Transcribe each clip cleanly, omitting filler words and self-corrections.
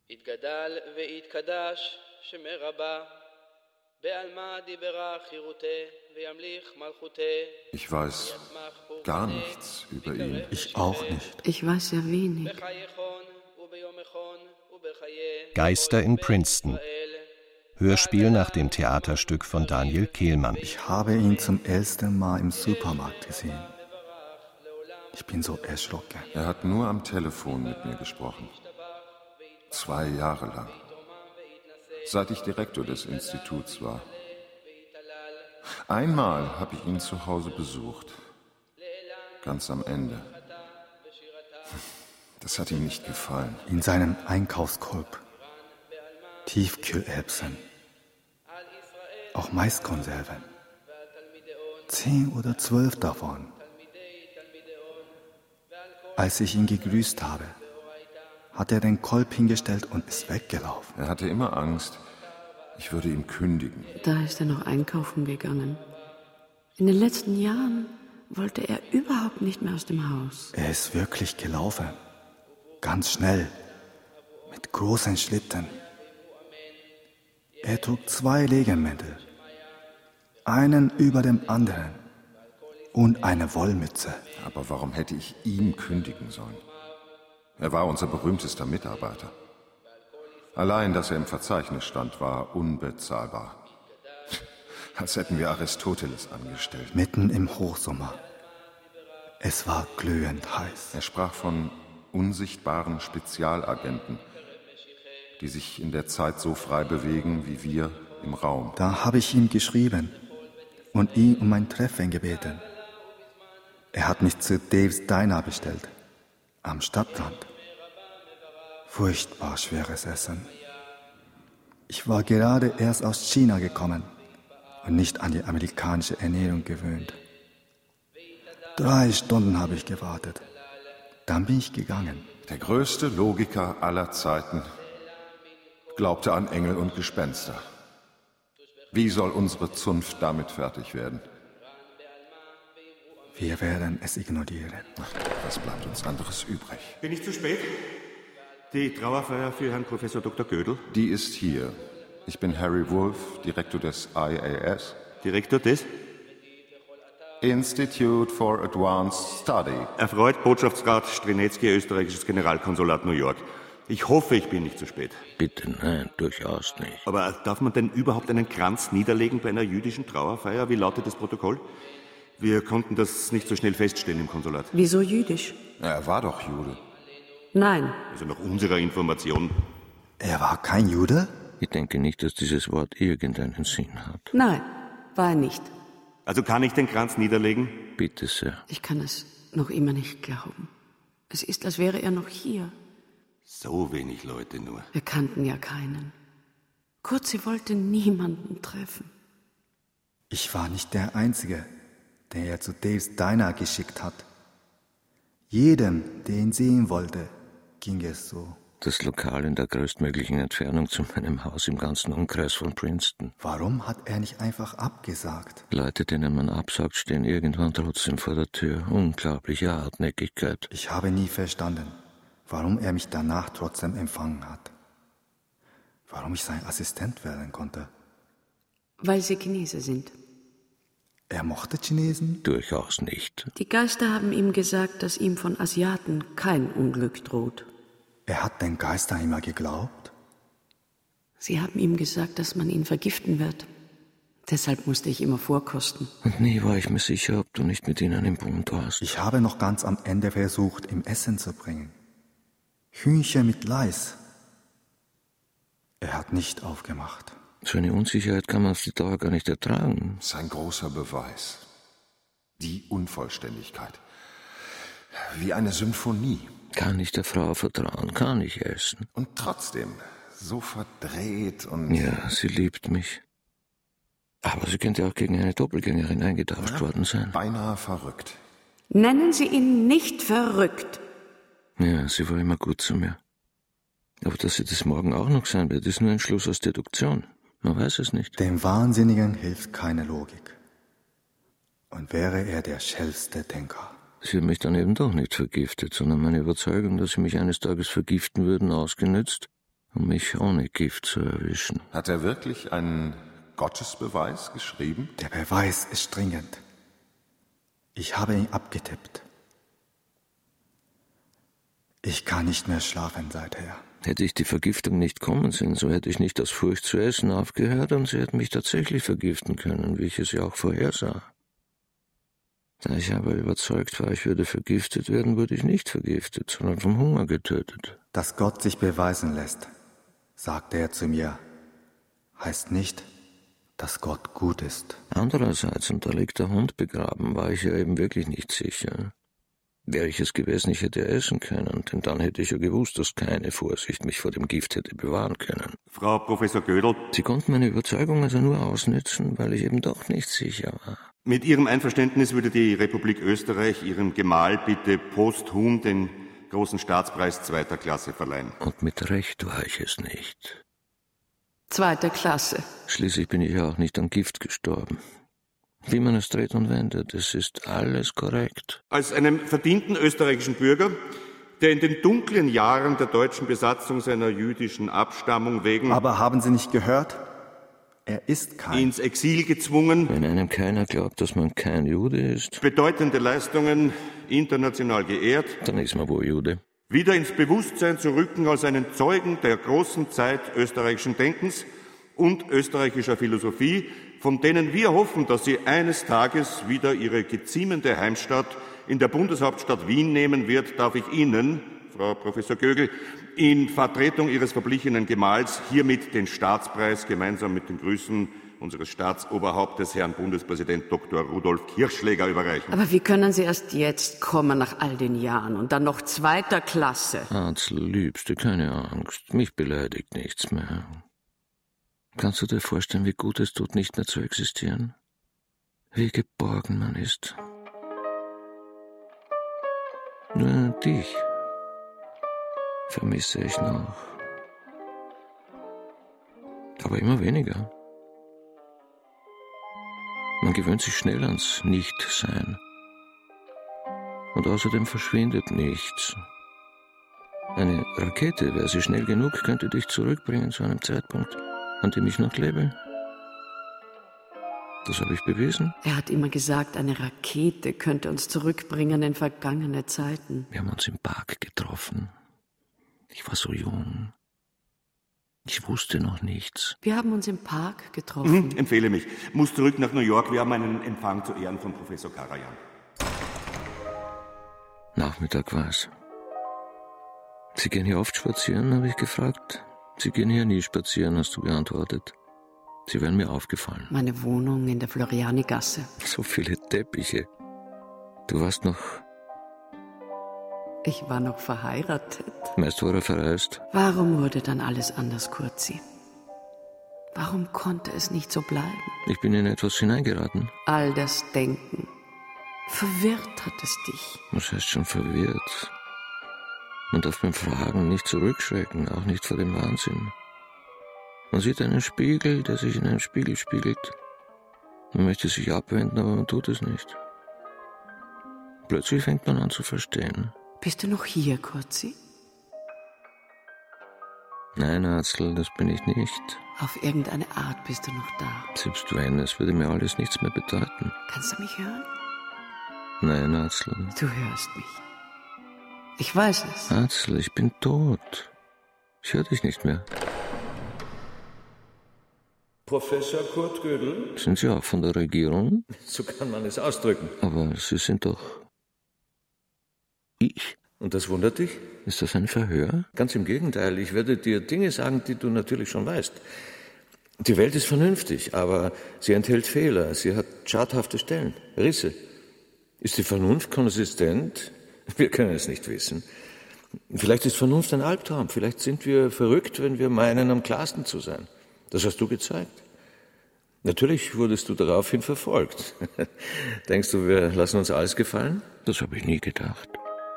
Ich weiß gar nichts über ihn. Ich auch nicht. Ich weiß sehr wenig. Geister in Princeton. Hörspiel nach dem Theaterstück von Daniel Kehlmann. Ich habe ihn zum ersten Mal im Supermarkt gesehen. Ich bin so erschrocken. Er hat nur am Telefon mit mir gesprochen. 2 Jahre lang. Seit ich Direktor des Instituts war. Einmal habe ich ihn zu Hause besucht. Ganz am Ende. Das hat ihm nicht gefallen. In seinem Einkaufskorb. Tiefkühlerbsen. Auch Maiskonserven. 10 oder 12 davon. Als ich ihn gegrüßt habe, hat er den Kolb hingestellt und ist weggelaufen. Er hatte immer Angst, ich würde ihm kündigen. Da ist er noch einkaufen gegangen. In den letzten Jahren wollte er überhaupt nicht mehr aus dem Haus. Er ist wirklich gelaufen. Ganz schnell. Mit großen Schritten. Er trug 2 Regenmäntel. Einen über dem anderen. Und eine Wollmütze. Aber warum hätte ich ihn kündigen sollen? Er war unser berühmtester Mitarbeiter. Allein, dass er im Verzeichnis stand, war unbezahlbar. Als hätten wir Aristoteles angestellt. Mitten im Hochsommer. Es war glühend heiß. Er sprach von unsichtbaren Spezialagenten, die sich in der Zeit so frei bewegen wie wir im Raum. Da habe ich ihm geschrieben und ihn um ein Treffen gebeten. Er hat mich zu Dave's Diner bestellt, am Stadtrand. Furchtbar schweres Essen. Ich war gerade erst aus China gekommen und nicht an die amerikanische Ernährung gewöhnt. 3 Stunden habe ich gewartet. Dann bin ich gegangen. Der größte Logiker aller Zeiten glaubte an Engel und Gespenster. Wie soll unsere Zunft damit fertig werden? Wir werden es ignorieren. Was bleibt uns anderes übrig? Bin ich zu spät? Die Trauerfeier für Herrn Professor Dr. Gödel? Die ist hier. Ich bin Harry Wolf, Direktor des IAS. Direktor des? Institute for Advanced Study. Erfreut Botschaftsrat Strinetsky, österreichisches Generalkonsulat New York. Ich hoffe, ich bin nicht zu spät. Bitte, nein, durchaus nicht. Aber darf man denn überhaupt einen Kranz niederlegen bei einer jüdischen Trauerfeier? Wie lautet das Protokoll? Wir konnten das nicht so schnell feststellen im Konsulat. Wieso jüdisch? Er war doch Jude. Nein. Also nach unserer Information. Er war kein Jude? Ich denke nicht, dass dieses Wort irgendeinen Sinn hat. Nein, war er nicht. Also kann ich den Kranz niederlegen? Bitte sehr. Ich kann es noch immer nicht glauben. Es ist, als wäre er noch hier. So wenig Leute nur. Wir kannten ja keinen. Kurz, sie wollte niemanden treffen. Ich war nicht der Einzige, den er zu Dave's Diner geschickt hat. Jedem, der ihn sehen wollte, ging es so. Das Lokal in der größtmöglichen Entfernung zu meinem Haus im ganzen Umkreis von Princeton. Warum hat er nicht einfach abgesagt? Leute, denen man absagt, stehen irgendwann trotzdem vor der Tür. Unglaubliche Hartnäckigkeit. Ich habe nie verstanden, warum er mich danach trotzdem empfangen hat. Warum ich sein Assistent werden konnte. Weil sie Chinesen sind. Er mochte Chinesen? Durchaus nicht. Die Geister haben ihm gesagt, dass ihm von Asiaten kein Unglück droht. Er hat den Geistern immer geglaubt? Sie haben ihm gesagt, dass man ihn vergiften wird. Deshalb musste ich immer vorkosten. Und nie war ich mir sicher, ob du nicht mit ihnen im Bund warst. Ich habe noch ganz am Ende versucht, ihm Essen zu bringen. Hühnchen mit Leis. Er hat nicht aufgemacht. So eine Unsicherheit kann man auf die Dauer gar nicht ertragen. Sein großer Beweis. Die Unvollständigkeit. Wie eine Symphonie. Kann ich der Frau vertrauen? Kann ich essen? Und trotzdem so verdreht und... Ja, sie liebt mich. Aber sie könnte auch gegen eine Doppelgängerin eingetauscht worden sein. Beinahe verrückt. Nennen Sie ihn nicht verrückt. Ja, sie war immer gut zu mir. Aber dass sie das morgen auch noch sein wird, ist nur ein Schluss aus Deduktion. Man weiß es nicht. Dem Wahnsinnigen hilft keine Logik. Und wäre er der schärfste Denker. Sie haben mich dann eben doch nicht vergiftet, sondern meine Überzeugung, dass sie mich eines Tages vergiften würden, ausgenützt um mich ohne Gift zu erwischen. Hat er wirklich einen Gottesbeweis geschrieben? Der Beweis ist dringend. Ich habe ihn abgetippt. Ich kann nicht mehr schlafen seither. Hätte ich die Vergiftung nicht kommen sehen, so hätte ich nicht aus Furcht zu essen aufgehört und sie hätten mich tatsächlich vergiften können, wie ich es ja auch vorhersah. Da ich aber überzeugt war, ich würde vergiftet werden, wurde ich nicht vergiftet, sondern vom Hunger getötet. Dass Gott sich beweisen lässt, sagte er zu mir, heißt nicht, dass Gott gut ist. Andererseits, und da liegt der Hund begraben, war ich ja eben wirklich nicht sicher. Wäre ich es gewesen, ich hätte essen können, denn dann hätte ich ja gewusst, dass keine Vorsicht mich vor dem Gift hätte bewahren können. Frau Professor Gödel. Sie konnten meine Überzeugung also nur ausnützen, weil ich eben doch nicht sicher war. Mit Ihrem Einverständnis würde die Republik Österreich Ihrem Gemahl bitte posthum den großen Staatspreis 2. Klasse verleihen. Und mit Recht war ich es nicht. 2. Klasse. Schließlich bin ich ja auch nicht an Gift gestorben. Wie man es dreht und wendet, es ist alles korrekt. Als einem verdienten österreichischen Bürger, der in den dunklen Jahren der deutschen Besatzung seiner jüdischen Abstammung wegen Aber haben Sie nicht gehört? Er ist kein. ins Exil gezwungen, Wenn einem keiner glaubt, dass man kein Jude ist, bedeutende Leistungen international geehrt, dann ist man wohl Jude. wieder ins Bewusstsein zu rücken als einen Zeugen der großen Zeit österreichischen Denkens und österreichischer Philosophie, von denen wir hoffen, dass sie eines Tages wieder ihre geziemende Heimstatt in der Bundeshauptstadt Wien nehmen wird, darf ich Ihnen, Frau Professor Gögel, in Vertretung Ihres verblichenen Gemahls hiermit den Staatspreis gemeinsam mit den Grüßen unseres Staatsoberhauptes, Herrn Bundespräsident Dr. Rudolf Kirchschläger, überreichen. Aber wie können Sie erst jetzt kommen nach all den Jahren und dann noch 2. Klasse? Hansl, Liebste, keine Angst. Mich beleidigt nichts mehr. Kannst du dir vorstellen, wie gut es tut, nicht mehr zu existieren? Wie geborgen man ist. Nur dich vermisse ich noch. Aber immer weniger. Man gewöhnt sich schnell ans Nichtsein. Und außerdem verschwindet nichts. Eine Rakete, wäre sie schnell genug, könnte dich zurückbringen zu einem Zeitpunkt, an dem ich noch lebe. Das habe ich bewiesen. Er hat immer gesagt, eine Rakete könnte uns zurückbringen in vergangene Zeiten. Wir haben uns im Park getroffen. Ich war so jung. Ich wusste noch nichts. Wir haben uns im Park getroffen. Empfehle mich. Muss zurück nach New York. Wir haben einen Empfang zu Ehren von Professor Karajan. Nachmittag war's. Sie gehen hier oft spazieren, habe ich gefragt. Sie gehen hier nie spazieren, hast du geantwortet. Sie wären mir aufgefallen. Meine Wohnung in der Floriani-Gasse. So viele Teppiche. Du warst noch... Ich war noch verheiratet. Meist war er verreist. Warum wurde dann alles anders, Kurzi? Warum konnte es nicht so bleiben? Ich bin in etwas hineingeraten. All das Denken. Verwirrt hat es dich. Was heißt schon verwirrt? Man darf beim Fragen nicht zurückschrecken, auch nicht vor dem Wahnsinn. Man sieht einen Spiegel, der sich in einem Spiegel spiegelt. Man möchte sich abwenden, aber man tut es nicht. Plötzlich fängt man an zu verstehen. Bist du noch hier, Kurzi? Nein, Hansl, das bin ich nicht. Auf irgendeine Art bist du noch da. Selbst wenn, es würde mir alles nichts mehr bedeuten. Kannst du mich hören? Nein, Hansl. Du hörst mich. Ich weiß es. Hansl, ich bin tot. Ich höre dich nicht mehr. Professor Kurt Gödel? Sind Sie auch von der Regierung? So kann man es ausdrücken. Aber Sie sind doch... Ich? Und das wundert dich? Ist das ein Verhör? Ganz im Gegenteil, ich werde dir Dinge sagen, die du natürlich schon weißt. Die Welt ist vernünftig, aber sie enthält Fehler, sie hat schadhafte Stellen, Risse. Ist die Vernunft konsistent? Wir können es nicht wissen. Vielleicht ist Vernunft ein Albtraum, vielleicht sind wir verrückt, wenn wir meinen, am klarsten zu sein. Das hast du gezeigt. Natürlich wurdest du daraufhin verfolgt. Denkst du, wir lassen uns alles gefallen? Das habe ich nie gedacht.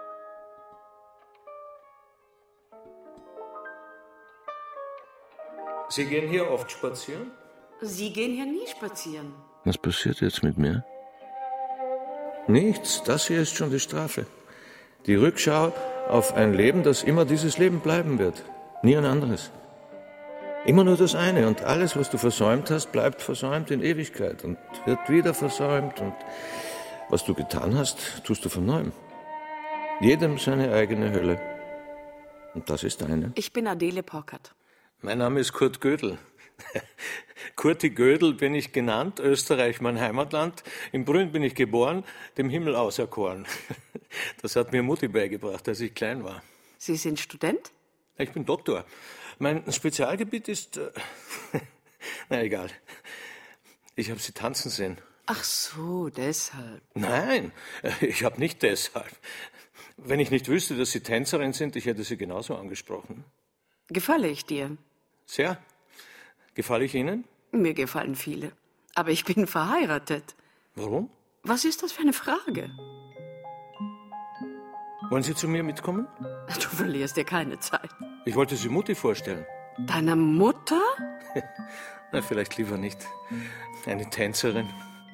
Sie gehen hier oft spazieren? Sie gehen hier nie spazieren. Was passiert jetzt mit mir? Nichts, das hier ist schon die Strafe. Die Rückschau auf ein Leben, das immer dieses Leben bleiben wird. Nie ein anderes. Immer nur das eine. Und alles, was du versäumt hast, bleibt versäumt in Ewigkeit und wird wieder versäumt. Und was du getan hast, tust du von neuem. Jedem seine eigene Hölle. Und das ist deine. Ich bin Adele Pockert. Mein Name ist Kurt Gödel. Kurti Gödel bin ich genannt, Österreich mein Heimatland. In Brünn bin ich geboren, dem Himmel auserkoren. Das hat mir Mutti beigebracht, als ich klein war. Sie sind Student? Ich bin Doktor. Mein Spezialgebiet ist... na egal. Ich habe Sie tanzen sehen. Ach so, deshalb. Nein, ich habe nicht deshalb. Wenn ich nicht wüsste, dass Sie Tänzerin sind, ich hätte Sie genauso angesprochen. Gefalle ich dir? Sehr. Gefalle ich Ihnen? Mir gefallen viele. Aber ich bin verheiratet. Warum? Was ist das für eine Frage? Wollen Sie zu mir mitkommen? Du verlierst dir keine Zeit. Ich wollte Sie Mutti vorstellen. Deiner Mutter? Na, vielleicht lieber nicht. Eine Tänzerin.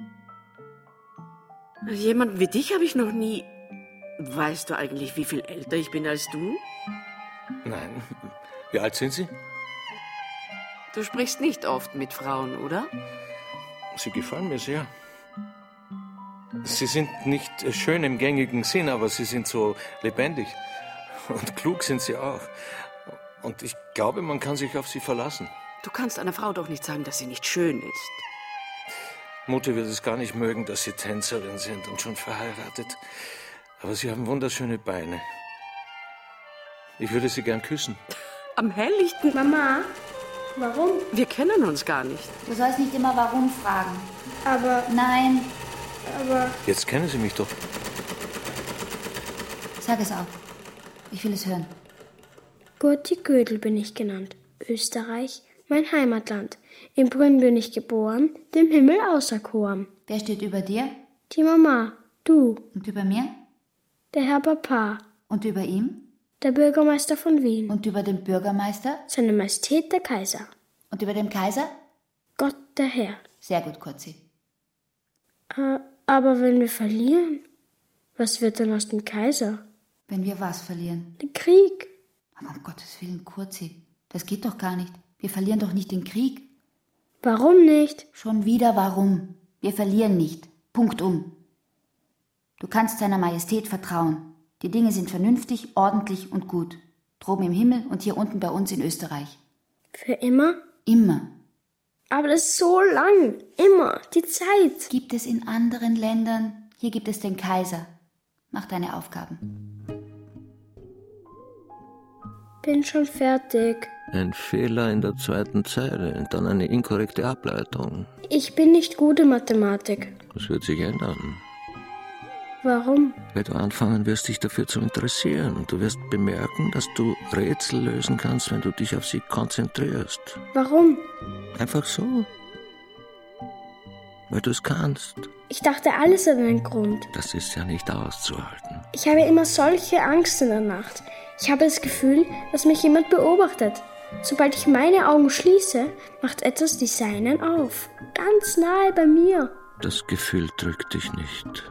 Jemanden wie dich habe ich noch nie... Weißt du eigentlich, wie viel älter ich bin als du? Nein. Wie alt sind Sie? Du sprichst nicht oft mit Frauen, oder? Sie gefallen mir sehr. Sie sind nicht schön im gängigen Sinn, aber Sie sind so lebendig. Und klug sind Sie auch. Und ich glaube, man kann sich auf Sie verlassen. Du kannst einer Frau doch nicht sagen, dass sie nicht schön ist. Mutter wird es gar nicht mögen, dass Sie Tänzerin sind und schon verheiratet. Aber Sie haben wunderschöne Beine. Ich würde Sie gern küssen. Am helllichten... Mama, warum? Wir kennen uns gar nicht. Du sollst nicht immer warum fragen. Aber... Nein. Aber... Jetzt kennen Sie mich doch. Sag es auch. Ich will es hören. Kurti Gödel bin ich genannt. Österreich, mein Heimatland. In Brünn bin ich geboren, dem Himmel auserkoren. Wer steht über dir? Die Mama, du. Und über mir? Der Herr Papa. Und über ihm? Der Bürgermeister von Wien. Und über den Bürgermeister? Seine Majestät der Kaiser. Und über dem Kaiser? Gott der Herr. Sehr gut, Kurzi. Aber wenn wir verlieren, was wird dann aus dem Kaiser? Wenn wir was verlieren? Den Krieg. Aber um Gottes Willen, Kurzi, das geht doch gar nicht. Wir verlieren doch nicht den Krieg. Warum nicht? Schon wieder warum? Wir verlieren nicht. Punktum. Du kannst seiner Majestät vertrauen. Die Dinge sind vernünftig, ordentlich und gut. Droben im Himmel und hier unten bei uns in Österreich. Für immer? Immer. Aber das ist so lang. Immer. Die Zeit. Gibt es in anderen Ländern. Hier gibt es den Kaiser. Mach deine Aufgaben. Bin schon fertig. Ein Fehler in der zweiten Zeile, dann eine inkorrekte Ableitung. Ich bin nicht gut in Mathematik. Das wird sich ändern. Warum? Weil du anfangen wirst, dich dafür zu interessieren. Und du wirst bemerken, dass du Rätsel lösen kannst, wenn du dich auf sie konzentrierst. Warum? Einfach so. Weil du es kannst. Ich dachte, alles hat einen Grund. Das ist ja nicht auszuhalten. Ich habe immer solche Angst in der Nacht. Ich habe das Gefühl, dass mich jemand beobachtet. Sobald ich meine Augen schließe, macht etwas die Seinen auf. Ganz nahe bei mir. Das Gefühl drückt dich nicht.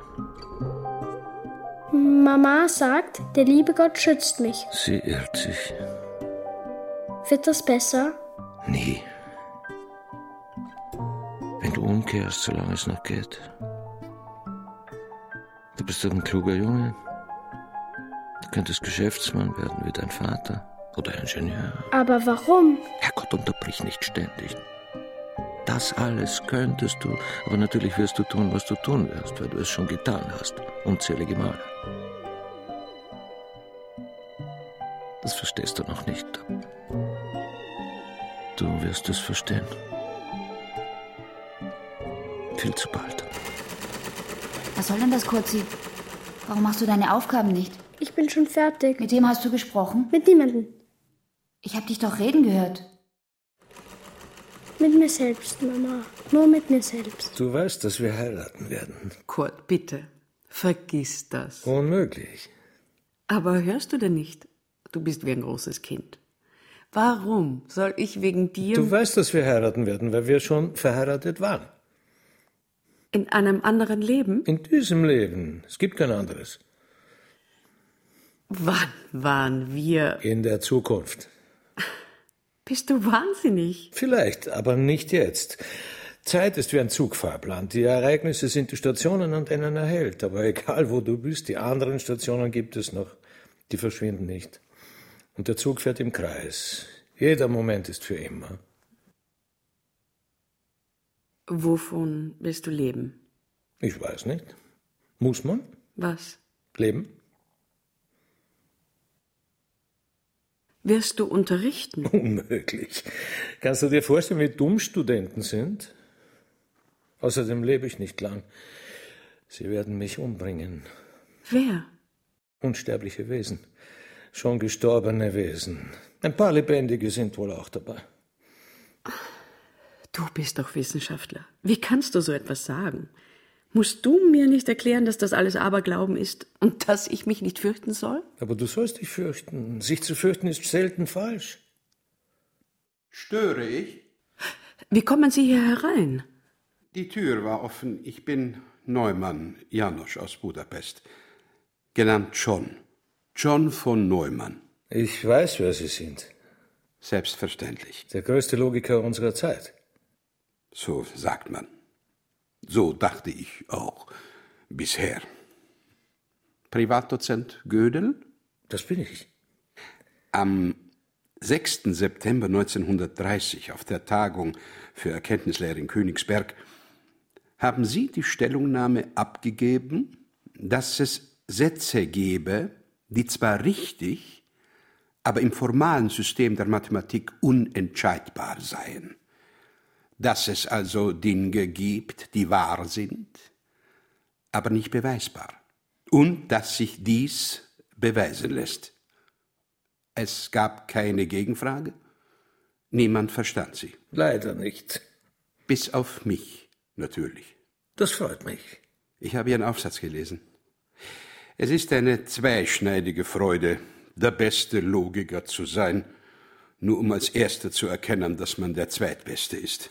Mama sagt, der liebe Gott schützt mich. Sie irrt sich. Wird das besser? Nie. Wenn du umkehrst, solange es noch geht. Du bist doch ein kluger Junge. Du könntest Geschäftsmann werden wie dein Vater oder Ingenieur. Aber warum? Herrgott, unterbrich nicht ständig. Das alles könntest du, aber natürlich wirst du tun, was du tun wirst, weil du es schon getan hast, unzählige Male. Das verstehst du noch nicht. Du wirst es verstehen. Viel zu bald. Was soll denn das, Kurzi? Warum machst du deine Aufgaben nicht? Ich bin schon fertig. Mit wem hast du gesprochen? Mit niemandem. Ich habe dich doch reden gehört. Mit mir selbst, Mama. Nur mit mir selbst. Du weißt, dass wir heiraten werden. Kurt, bitte, vergiss das. Unmöglich. Aber hörst du denn nicht? Du bist wie ein großes Kind. Warum soll ich wegen dir... Du weißt, dass wir heiraten werden, weil wir schon verheiratet waren. In einem anderen Leben? In diesem Leben. Es gibt kein anderes. Wann waren wir... In der Zukunft. Bist du wahnsinnig? Vielleicht, aber nicht jetzt. Zeit ist wie ein Zugfahrplan. Die Ereignisse sind die Stationen, an denen er hält. Aber egal, wo du bist, die anderen Stationen gibt es noch. Die verschwinden nicht. Und der Zug fährt im Kreis. Jeder Moment ist für immer. Wovon willst du leben? Ich weiß nicht. Muss man? Was? Leben? Wirst du unterrichten? Unmöglich. Kannst du dir vorstellen, wie dumm Studenten sind? Außerdem lebe ich nicht lang. Sie werden mich umbringen. Wer? Unsterbliche Wesen. Schon gestorbene Wesen. Ein paar Lebendige sind wohl auch dabei. Du bist doch Wissenschaftler. Wie kannst du so etwas sagen? Musst du mir nicht erklären, dass das alles Aberglauben ist und dass ich mich nicht fürchten soll? Aber du sollst dich fürchten. Sich zu fürchten ist selten falsch. Störe ich? Wie kommen Sie hier herein? Die Tür war offen. Ich bin Neumann János aus Budapest. Genannt John. John von Neumann. Ich weiß, wer Sie sind. Selbstverständlich. Der größte Logiker unserer Zeit. So sagt man. So dachte ich auch bisher. Privatdozent Gödel? Das bin ich. Am 6. September 1930 auf der Tagung für Erkenntnislehre in Königsberg haben Sie die Stellungnahme abgegeben, dass es Sätze gebe, die zwar richtig, aber im formalen System der Mathematik unentscheidbar seien. Dass es also Dinge gibt, die wahr sind, aber nicht beweisbar. Und dass sich dies beweisen lässt. Es gab keine Gegenfrage. Niemand verstand sie. Leider nicht. Bis auf mich, natürlich. Das freut mich. Ich habe Ihren Aufsatz gelesen. Es ist eine zweischneidige Freude, der beste Logiker zu sein, nur um als Erster zu erkennen, dass man der Zweitbeste ist.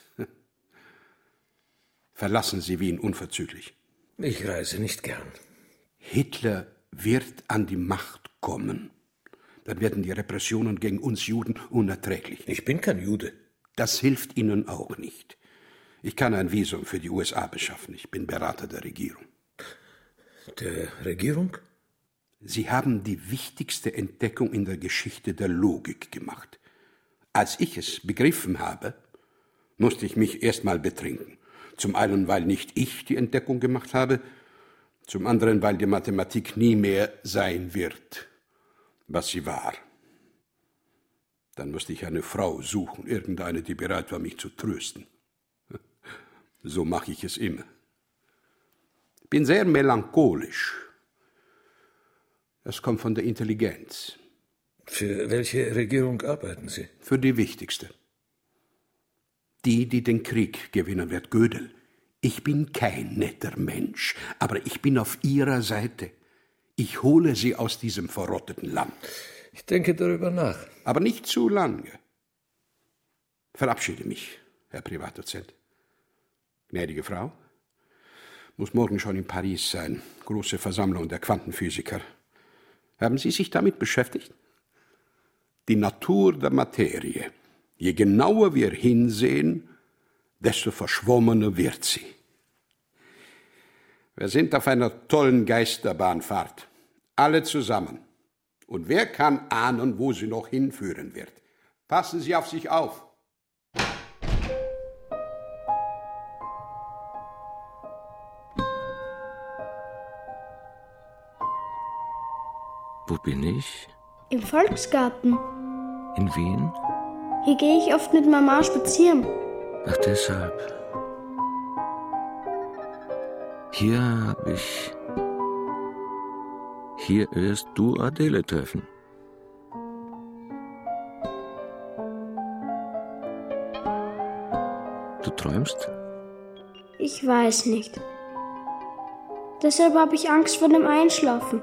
Verlassen Sie Wien unverzüglich. Ich reise nicht gern. Hitler wird an die Macht kommen. Dann werden die Repressionen gegen uns Juden unerträglich. Ich bin kein Jude. Das hilft Ihnen auch nicht. Ich kann ein Visum für die USA beschaffen. Ich bin Berater der Regierung. Der Regierung? Sie haben die wichtigste Entdeckung in der Geschichte der Logik gemacht. Als ich es begriffen habe, musste ich mich erst mal betrinken. Zum einen, weil nicht ich die Entdeckung gemacht habe, zum anderen, weil die Mathematik nie mehr sein wird, was sie war. Dann musste ich eine Frau suchen, irgendeine, die bereit war, mich zu trösten. So mache ich es immer. Ich bin sehr melancholisch. Das kommt von der Intelligenz. Für welche Regierung arbeiten Sie? Für die wichtigste. Die den Krieg gewinnen wird, Gödel. Ich bin kein netter Mensch, aber ich bin auf Ihrer Seite. Ich hole Sie aus diesem verrotteten Land. Ich denke darüber nach. Aber nicht zu lange. Verabschiede mich, Herr Privatdozent. Gnädige Frau, muss morgen schon in Paris sein. Große Versammlung der Quantenphysiker. Haben Sie sich damit beschäftigt? Die Natur der Materie. Je genauer wir hinsehen, desto verschwommener wird sie. Wir sind auf einer tollen Geisterbahnfahrt. Alle zusammen. Und wer kann ahnen, wo sie noch hinführen wird? Passen Sie auf sich auf. Wo bin ich? Im Volksgarten. In Wien? Hier gehe ich oft mit Mama spazieren. Ach, deshalb. Hier wirst du Adele treffen. Du träumst? Ich weiß nicht. Deshalb habe ich Angst vor dem Einschlafen.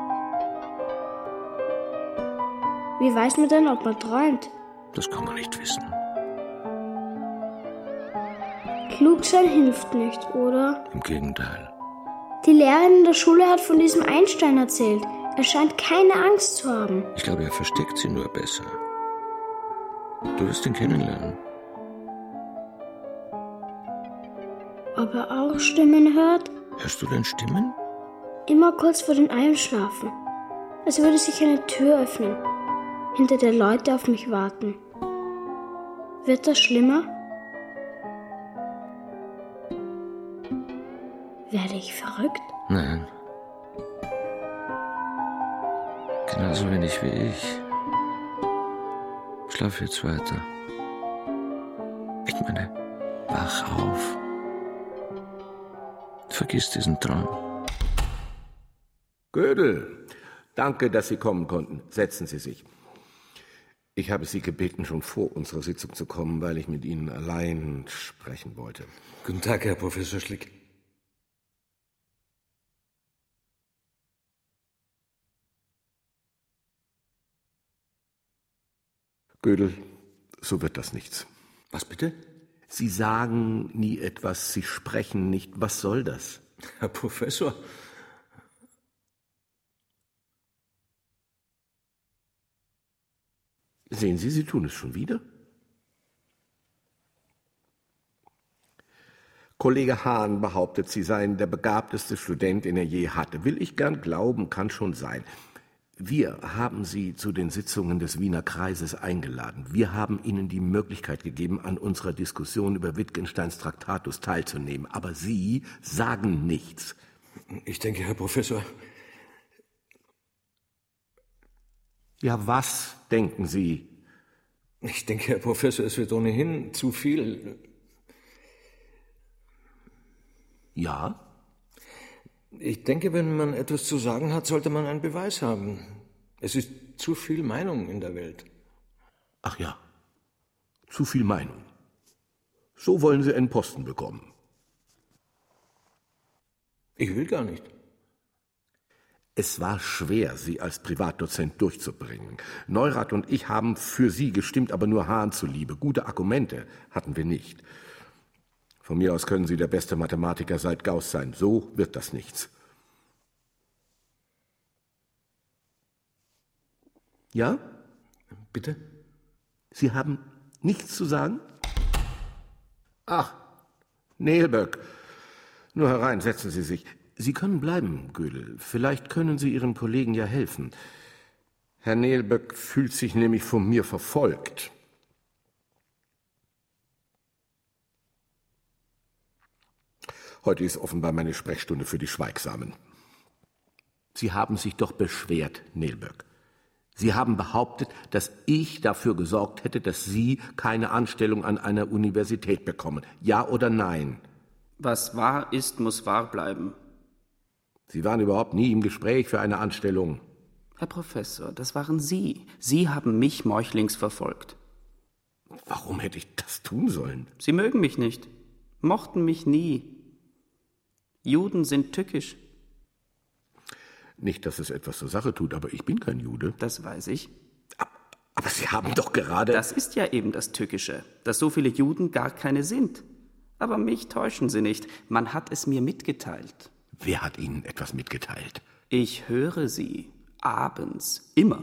Wie weiß man denn, ob man träumt? Das kann man nicht wissen. Klug sein hilft nicht, oder? Im Gegenteil. Die Lehrerin in der Schule hat von diesem Einstein erzählt. Er scheint keine Angst zu haben. Ich glaube, er versteckt sie nur besser. Du wirst ihn kennenlernen. Ob er auch Stimmen hört? Hörst du denn Stimmen? Immer kurz vor dem Einschlafen. Als würde sich eine Tür öffnen, hinter der Leute auf mich warten. Wird das schlimmer? Werde ich verrückt? Nein. Genauso wenig wie ich. Schlaf jetzt weiter. Ich meine, wach auf. Vergiss diesen Traum. Gödel, danke, dass Sie kommen konnten. Setzen Sie sich. Ich habe Sie gebeten, schon vor unserer Sitzung zu kommen, weil ich mit Ihnen allein sprechen wollte. Guten Tag, Herr Professor Schlick. Gödel, so wird das nichts. Was bitte? Sie sagen nie etwas, Sie sprechen nicht. Was soll das? Herr Professor. Sehen Sie, Sie tun es schon wieder. Kollege Hahn behauptet, Sie seien der begabteste Student, den er je hatte. Will ich gern glauben, kann schon sein. Wir haben Sie zu den Sitzungen des Wiener Kreises eingeladen. Wir haben Ihnen die Möglichkeit gegeben, an unserer Diskussion über Wittgensteins Traktatus teilzunehmen. Aber Sie sagen nichts. Ich denke, Herr Professor. Ja, was denken Sie? Ich denke, Herr Professor, es wird ohnehin zu viel. Ja? Ich denke, wenn man etwas zu sagen hat, sollte man einen Beweis haben. Es ist zu viel Meinung in der Welt. Ach ja, zu viel Meinung. So wollen Sie einen Posten bekommen. Ich will gar nicht. Es war schwer, Sie als Privatdozent durchzubringen. Neurath und ich haben für Sie gestimmt, aber nur Hahn zuliebe. Gute Argumente hatten wir nicht. Von mir aus können Sie der beste Mathematiker seit Gauß sein. So wird das nichts. Ja? Bitte? Sie haben nichts zu sagen? Ach, Nelböck. Nur herein, setzen Sie sich. Sie können bleiben, Gödel. Vielleicht können Sie Ihren Kollegen ja helfen. Herr Nelböck fühlt sich nämlich von mir verfolgt. Heute ist offenbar meine Sprechstunde für die Schweigsamen. Sie haben sich doch beschwert, Nelböck. Sie haben behauptet, dass ich dafür gesorgt hätte, dass Sie keine Anstellung an einer Universität bekommen. Ja oder nein? Was wahr ist, muss wahr bleiben. Sie waren überhaupt nie im Gespräch für eine Anstellung. Herr Professor, das waren Sie. Sie haben mich meuchlings verfolgt. Warum hätte ich das tun sollen? Sie mögen mich nicht, mochten mich nie. Juden sind tückisch. Nicht, dass es etwas zur Sache tut, aber ich bin kein Jude. Das weiß ich. Aber Sie haben doch gerade... Das ist ja eben das Tückische, dass so viele Juden gar keine sind. Aber mich täuschen Sie nicht. Man hat es mir mitgeteilt. Wer hat Ihnen etwas mitgeteilt? Ich höre Sie. Abends. Immer.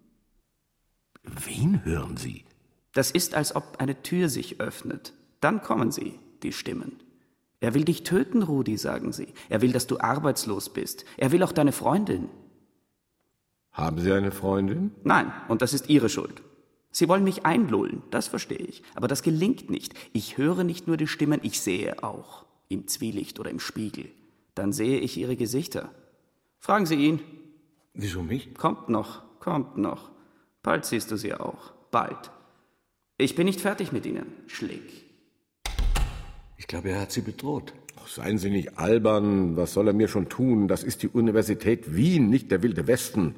Wen hören Sie? Das ist, als ob eine Tür sich öffnet. Dann kommen sie, die Stimmen. Er will dich töten, Rudi, sagen sie. Er will, dass du arbeitslos bist. Er will auch deine Freundin. Haben Sie eine Freundin? Nein, und das ist Ihre Schuld. Sie wollen mich einlullen, das verstehe ich. Aber das gelingt nicht. Ich höre nicht nur die Stimmen, ich sehe auch. Im Zwielicht oder im Spiegel. Dann sehe ich Ihre Gesichter. Fragen Sie ihn. Wieso mich? Kommt noch. Bald siehst du sie auch. Bald. Ich bin nicht fertig mit Ihnen, Schlick. Ich glaube, er hat Sie bedroht. Ach, seien Sie nicht albern. Was soll er mir schon tun? Das ist die Universität Wien, nicht der Wilde Westen.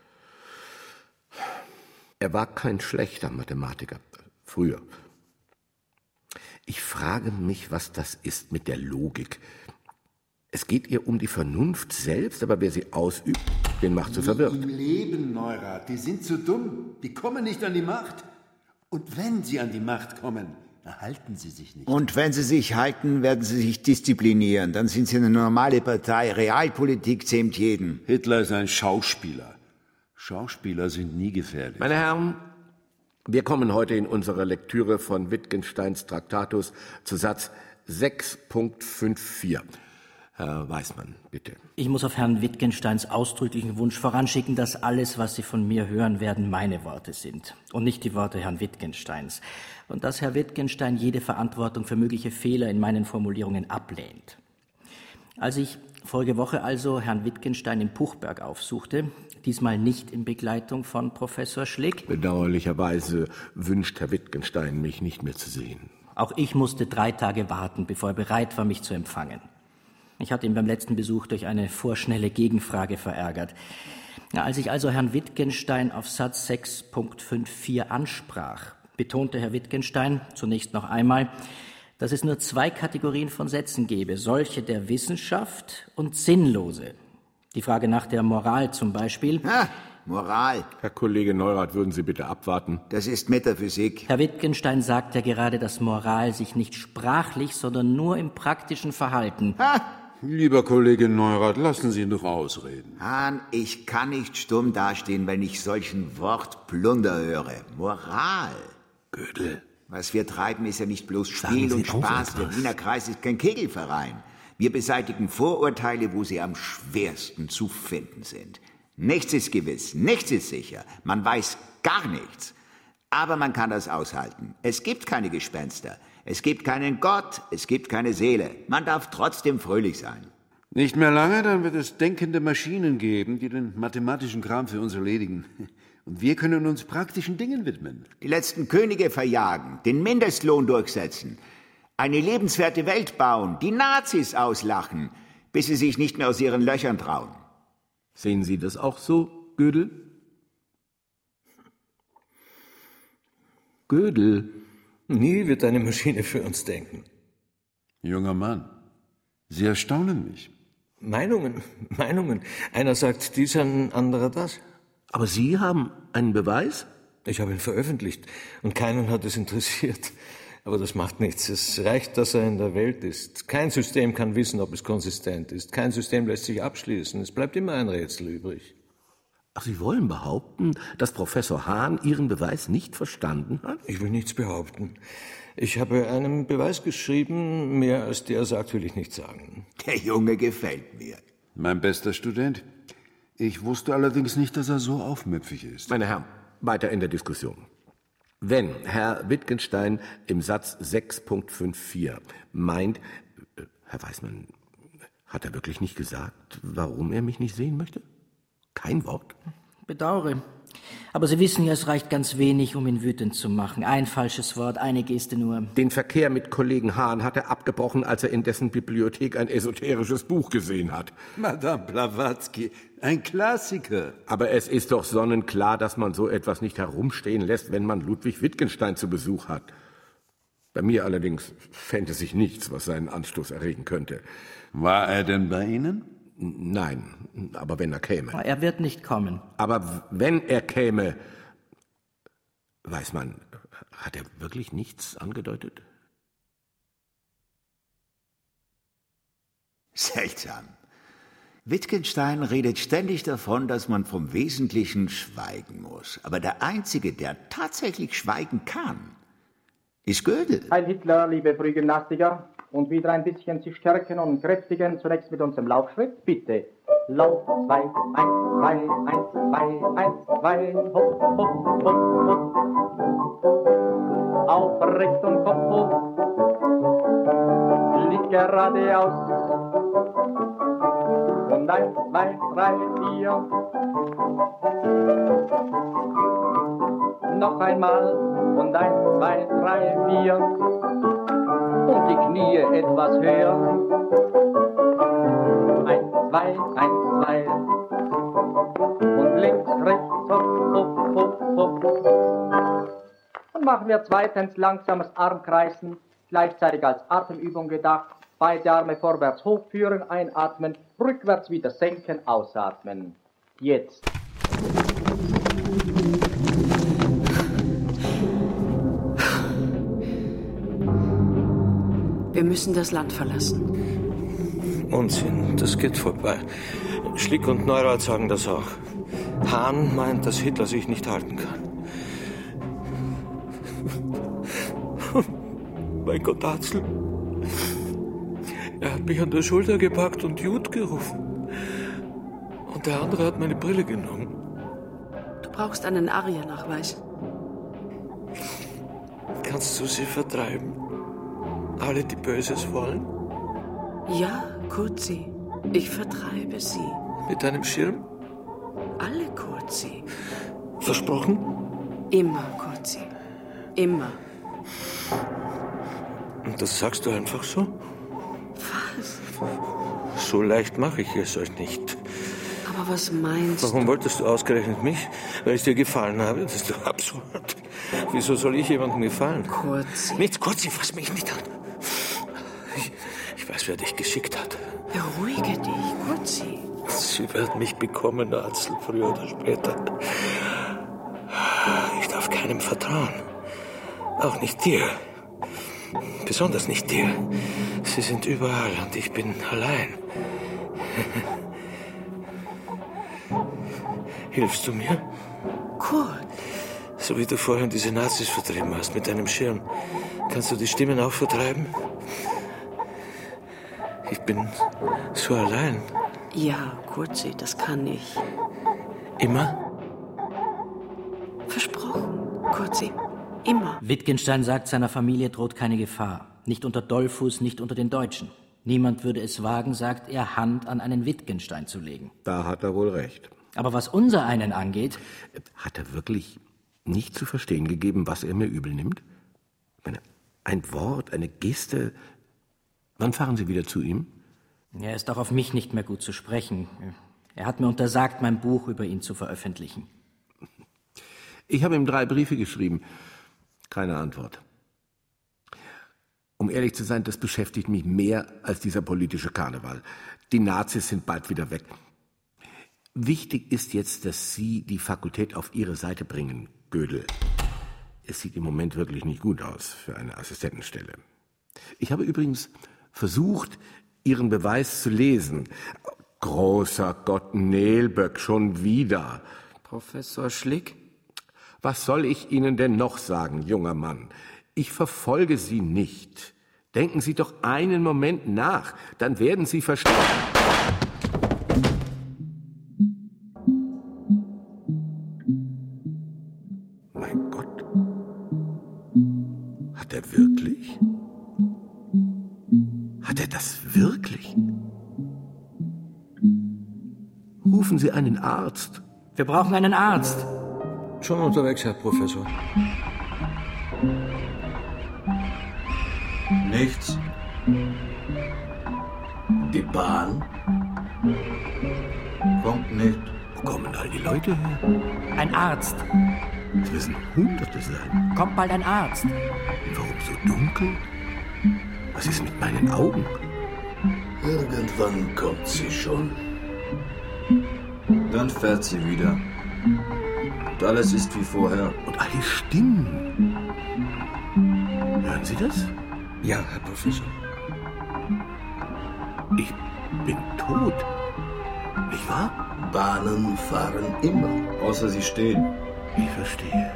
Er war kein schlechter Mathematiker. Früher. Ich frage mich, was das ist mit der Logik. Es geht ihr um die Vernunft selbst, aber wer sie ausübt, den macht sie verwirrt. Im Leben, Neurath, die sind zu dumm. Die kommen nicht an die Macht. Und wenn sie an die Macht kommen, dann halten sie sich nicht. Und wenn sie sich halten, werden sie sich disziplinieren. Dann sind sie eine normale Partei. Realpolitik zähmt jeden. Hitler ist ein Schauspieler. Schauspieler sind nie gefährlich. Meine Herren, Wir kommen heute in unserer Lektüre von Wittgensteins Traktatus zu Satz 6.54. Herr Weismann, bitte. Ich muss auf Herrn Wittgensteins ausdrücklichen Wunsch voranschicken, dass alles, was Sie von mir hören werden, meine Worte sind und nicht die Worte Herrn Wittgensteins. Und dass Herr Wittgenstein jede Verantwortung für mögliche Fehler in meinen Formulierungen ablehnt. Als ich vorige Woche also Herrn Wittgenstein in Puchberg aufsuchte, diesmal nicht in Begleitung von Professor Schlick. Bedauerlicherweise wünscht Herr Wittgenstein, mich nicht mehr zu sehen. Auch ich musste 3 Tage warten, bevor er bereit war, mich zu empfangen. Ich hatte ihn beim letzten Besuch durch eine vorschnelle Gegenfrage verärgert. Als ich also Herrn Wittgenstein auf Satz 6.54 ansprach, betonte Herr Wittgenstein zunächst noch einmal, dass es nur 2 Kategorien von Sätzen gebe, solche der Wissenschaft und sinnlose. Die Frage nach der Moral zum Beispiel. Moral. Herr Kollege Neurath, würden Sie bitte abwarten? Das ist Metaphysik. Herr Wittgenstein sagt ja gerade, dass Moral sich nicht sprachlich, sondern nur im praktischen Verhalten. Lieber Kollege Neurath, lassen Sie ihn doch ausreden. Hahn, ich kann nicht stumm dastehen, wenn ich solchen Wortplunder höre. Moral. Gödel. Was wir treiben, ist ja nicht bloß Spiel und Spaß. Der Wiener Kreis ist kein Kegelverein. Wir beseitigen Vorurteile, wo sie am schwersten zu finden sind. Nichts ist gewiss, nichts ist sicher. Man weiß gar nichts. Aber man kann das aushalten. Es gibt keine Gespenster. Es gibt keinen Gott. Es gibt keine Seele. Man darf trotzdem fröhlich sein. Nicht mehr lange, dann wird es denkende Maschinen geben, die den mathematischen Kram für uns erledigen. Und wir können uns praktischen Dingen widmen. Die letzten Könige verjagen, den Mindestlohn durchsetzen, eine lebenswerte Welt bauen, die Nazis auslachen, bis sie sich nicht mehr aus ihren Löchern trauen. Sehen Sie das auch so, Gödel? Gödel. Nie wird eine Maschine für uns denken. Junger Mann, Sie erstaunen mich. Meinungen. Einer sagt dies, ein anderer das. Aber Sie haben einen Beweis? Ich habe ihn veröffentlicht und keinen hat es interessiert. Aber das macht nichts. Es reicht, dass er in der Welt ist. Kein System kann wissen, ob es konsistent ist. Kein System lässt sich abschließen. Es bleibt immer ein Rätsel übrig. Ach, Sie wollen behaupten, dass Professor Hahn Ihren Beweis nicht verstanden hat? Ich will nichts behaupten. Ich habe einen Beweis geschrieben, mehr als der sagt, will ich nicht sagen. Der Junge gefällt mir. Mein bester Student. Ich wusste allerdings nicht, dass er so aufmüpfig ist. Meine Herren, weiter in der Diskussion. Wenn Herr Wittgenstein im Satz 6.54 meint, Herr Weismann, hat er wirklich nicht gesagt, warum er mich nicht sehen möchte? Kein Wort? Bedauere. Aber Sie wissen ja, es reicht ganz wenig, um ihn wütend zu machen. Ein falsches Wort, eine Geste nur. Den Verkehr mit Kollegen Hahn hat er abgebrochen, als er in dessen Bibliothek ein esoterisches Buch gesehen hat. Madame Blavatsky, ein Klassiker. Aber es ist doch sonnenklar, dass man so etwas nicht herumstehen lässt, wenn man Ludwig Wittgenstein zu Besuch hat. Bei mir allerdings fände sich nichts, was seinen Anstoß erregen könnte. War er denn bei Ihnen? Nein, aber wenn er käme. Er wird nicht kommen. Aber wenn er käme, Weismann, hat er wirklich nichts angedeutet? Seltsam. Wittgenstein redet ständig davon, dass man vom Wesentlichen schweigen muss. Aber der Einzige, der tatsächlich schweigen kann, ist Gödel. Heil Hitler, liebe Frühgymnastiker. Und wieder ein bisschen sich stärken und kräftigen, zunächst mit unserem Laufschritt. Bitte. Lauf 2, 1, 2, 1, 2, 1, 2, hopp, hopp, hopp, hopp. Aufrecht und Kopf hoch. Nicht geradeaus. Und 1, 2, 3, 4. Noch einmal. Und 1, 2, 3, 4. Und die Knie etwas höher. 1, 2, 1, 2. Und links, rechts, hopp, hopp, hopp, hopp. Dann machen wir zweitens langsames Armkreisen, gleichzeitig als Atemübung gedacht. Beide Arme vorwärts hochführen, einatmen, rückwärts wieder senken, ausatmen. Jetzt. Wir müssen das Land verlassen. Unsinn, das geht vorbei. Schlick und Neurath sagen das auch. Hahn meint, dass Hitler sich nicht halten kann. Mein Gott, Atzel. Er hat mich an der Schulter gepackt und Jud gerufen. Und der andere hat meine Brille genommen. Du brauchst einen ARIA-Nachweis. Kannst du sie vertreiben? Alle, die Böses wollen? Ja, Kurzi. Ich vertreibe sie. Mit deinem Schirm? Alle, Kurzi. Versprochen? Immer, Kurzi. Immer. Und das sagst du einfach so? Was? So leicht mache ich es euch nicht. Aber was meinst du? Warum wolltest du ausgerechnet mich? Weil ich dir gefallen habe? Das ist doch absurd. Wieso soll ich jemandem gefallen? Kurzi. Nichts, Kurzi, fass mich nicht an. Ich weiß, wer dich geschickt hat. Beruhige dich, Kurzi. Sie werden mich bekommen, Atzel, früher oder später. Ich darf keinem vertrauen. Auch nicht dir. Besonders nicht dir. Sie sind überall und ich bin allein. Hilfst du mir? Kurt. So wie du vorhin diese Nazis vertrieben hast mit deinem Schirm. Kannst du die Stimmen auch vertreiben? Ich bin so allein. Ja, Kurzi, das kann ich. Immer? Versprochen, Kurzi. Immer. Wittgenstein sagt, seiner Familie droht keine Gefahr. Nicht unter Dollfuß, nicht unter den Deutschen. Niemand würde es wagen, sagt er, Hand an einen Wittgenstein zu legen. Da hat er wohl recht. Aber was unser einen angeht... Hat er wirklich nicht zu verstehen gegeben, was er mir übel nimmt? Ich meine, ein Wort, eine Geste... Wann fahren Sie wieder zu ihm? Er ist auch auf mich nicht mehr gut zu sprechen. Er hat mir untersagt, mein Buch über ihn zu veröffentlichen. Ich habe ihm 3 Briefe geschrieben. Keine Antwort. Um ehrlich zu sein, das beschäftigt mich mehr als dieser politische Karneval. Die Nazis sind bald wieder weg. Wichtig ist jetzt, dass Sie die Fakultät auf Ihre Seite bringen, Gödel. Es sieht im Moment wirklich nicht gut aus für eine Assistentenstelle. Ich habe übrigens versucht, Ihren Beweis zu lesen. Großer Gott, Nelböck, schon wieder. Professor Schlick? Was soll ich Ihnen denn noch sagen, junger Mann? Ich verfolge Sie nicht. Denken Sie doch einen Moment nach, dann werden Sie verstehen. Mein Gott. Hat er wirklich? Hat er das wirklich? Rufen Sie einen Arzt. Wir brauchen einen Arzt. Schon unterwegs, Herr Professor. Nichts. Die Bahn kommt nicht. Wo kommen all die Leute her? Ein Arzt. Es müssen Hunderte sein. Kommt bald ein Arzt. Warum so dunkel? Was ist mit meinen Augen? Irgendwann kommt sie schon. Dann fährt sie wieder. Und alles ist wie vorher. Und all die Stimmen. Hören Sie das? Ja, Herr Professor. Ich bin tot. Nicht wahr? Bahnen fahren immer, außer sie stehen. Ich verstehe.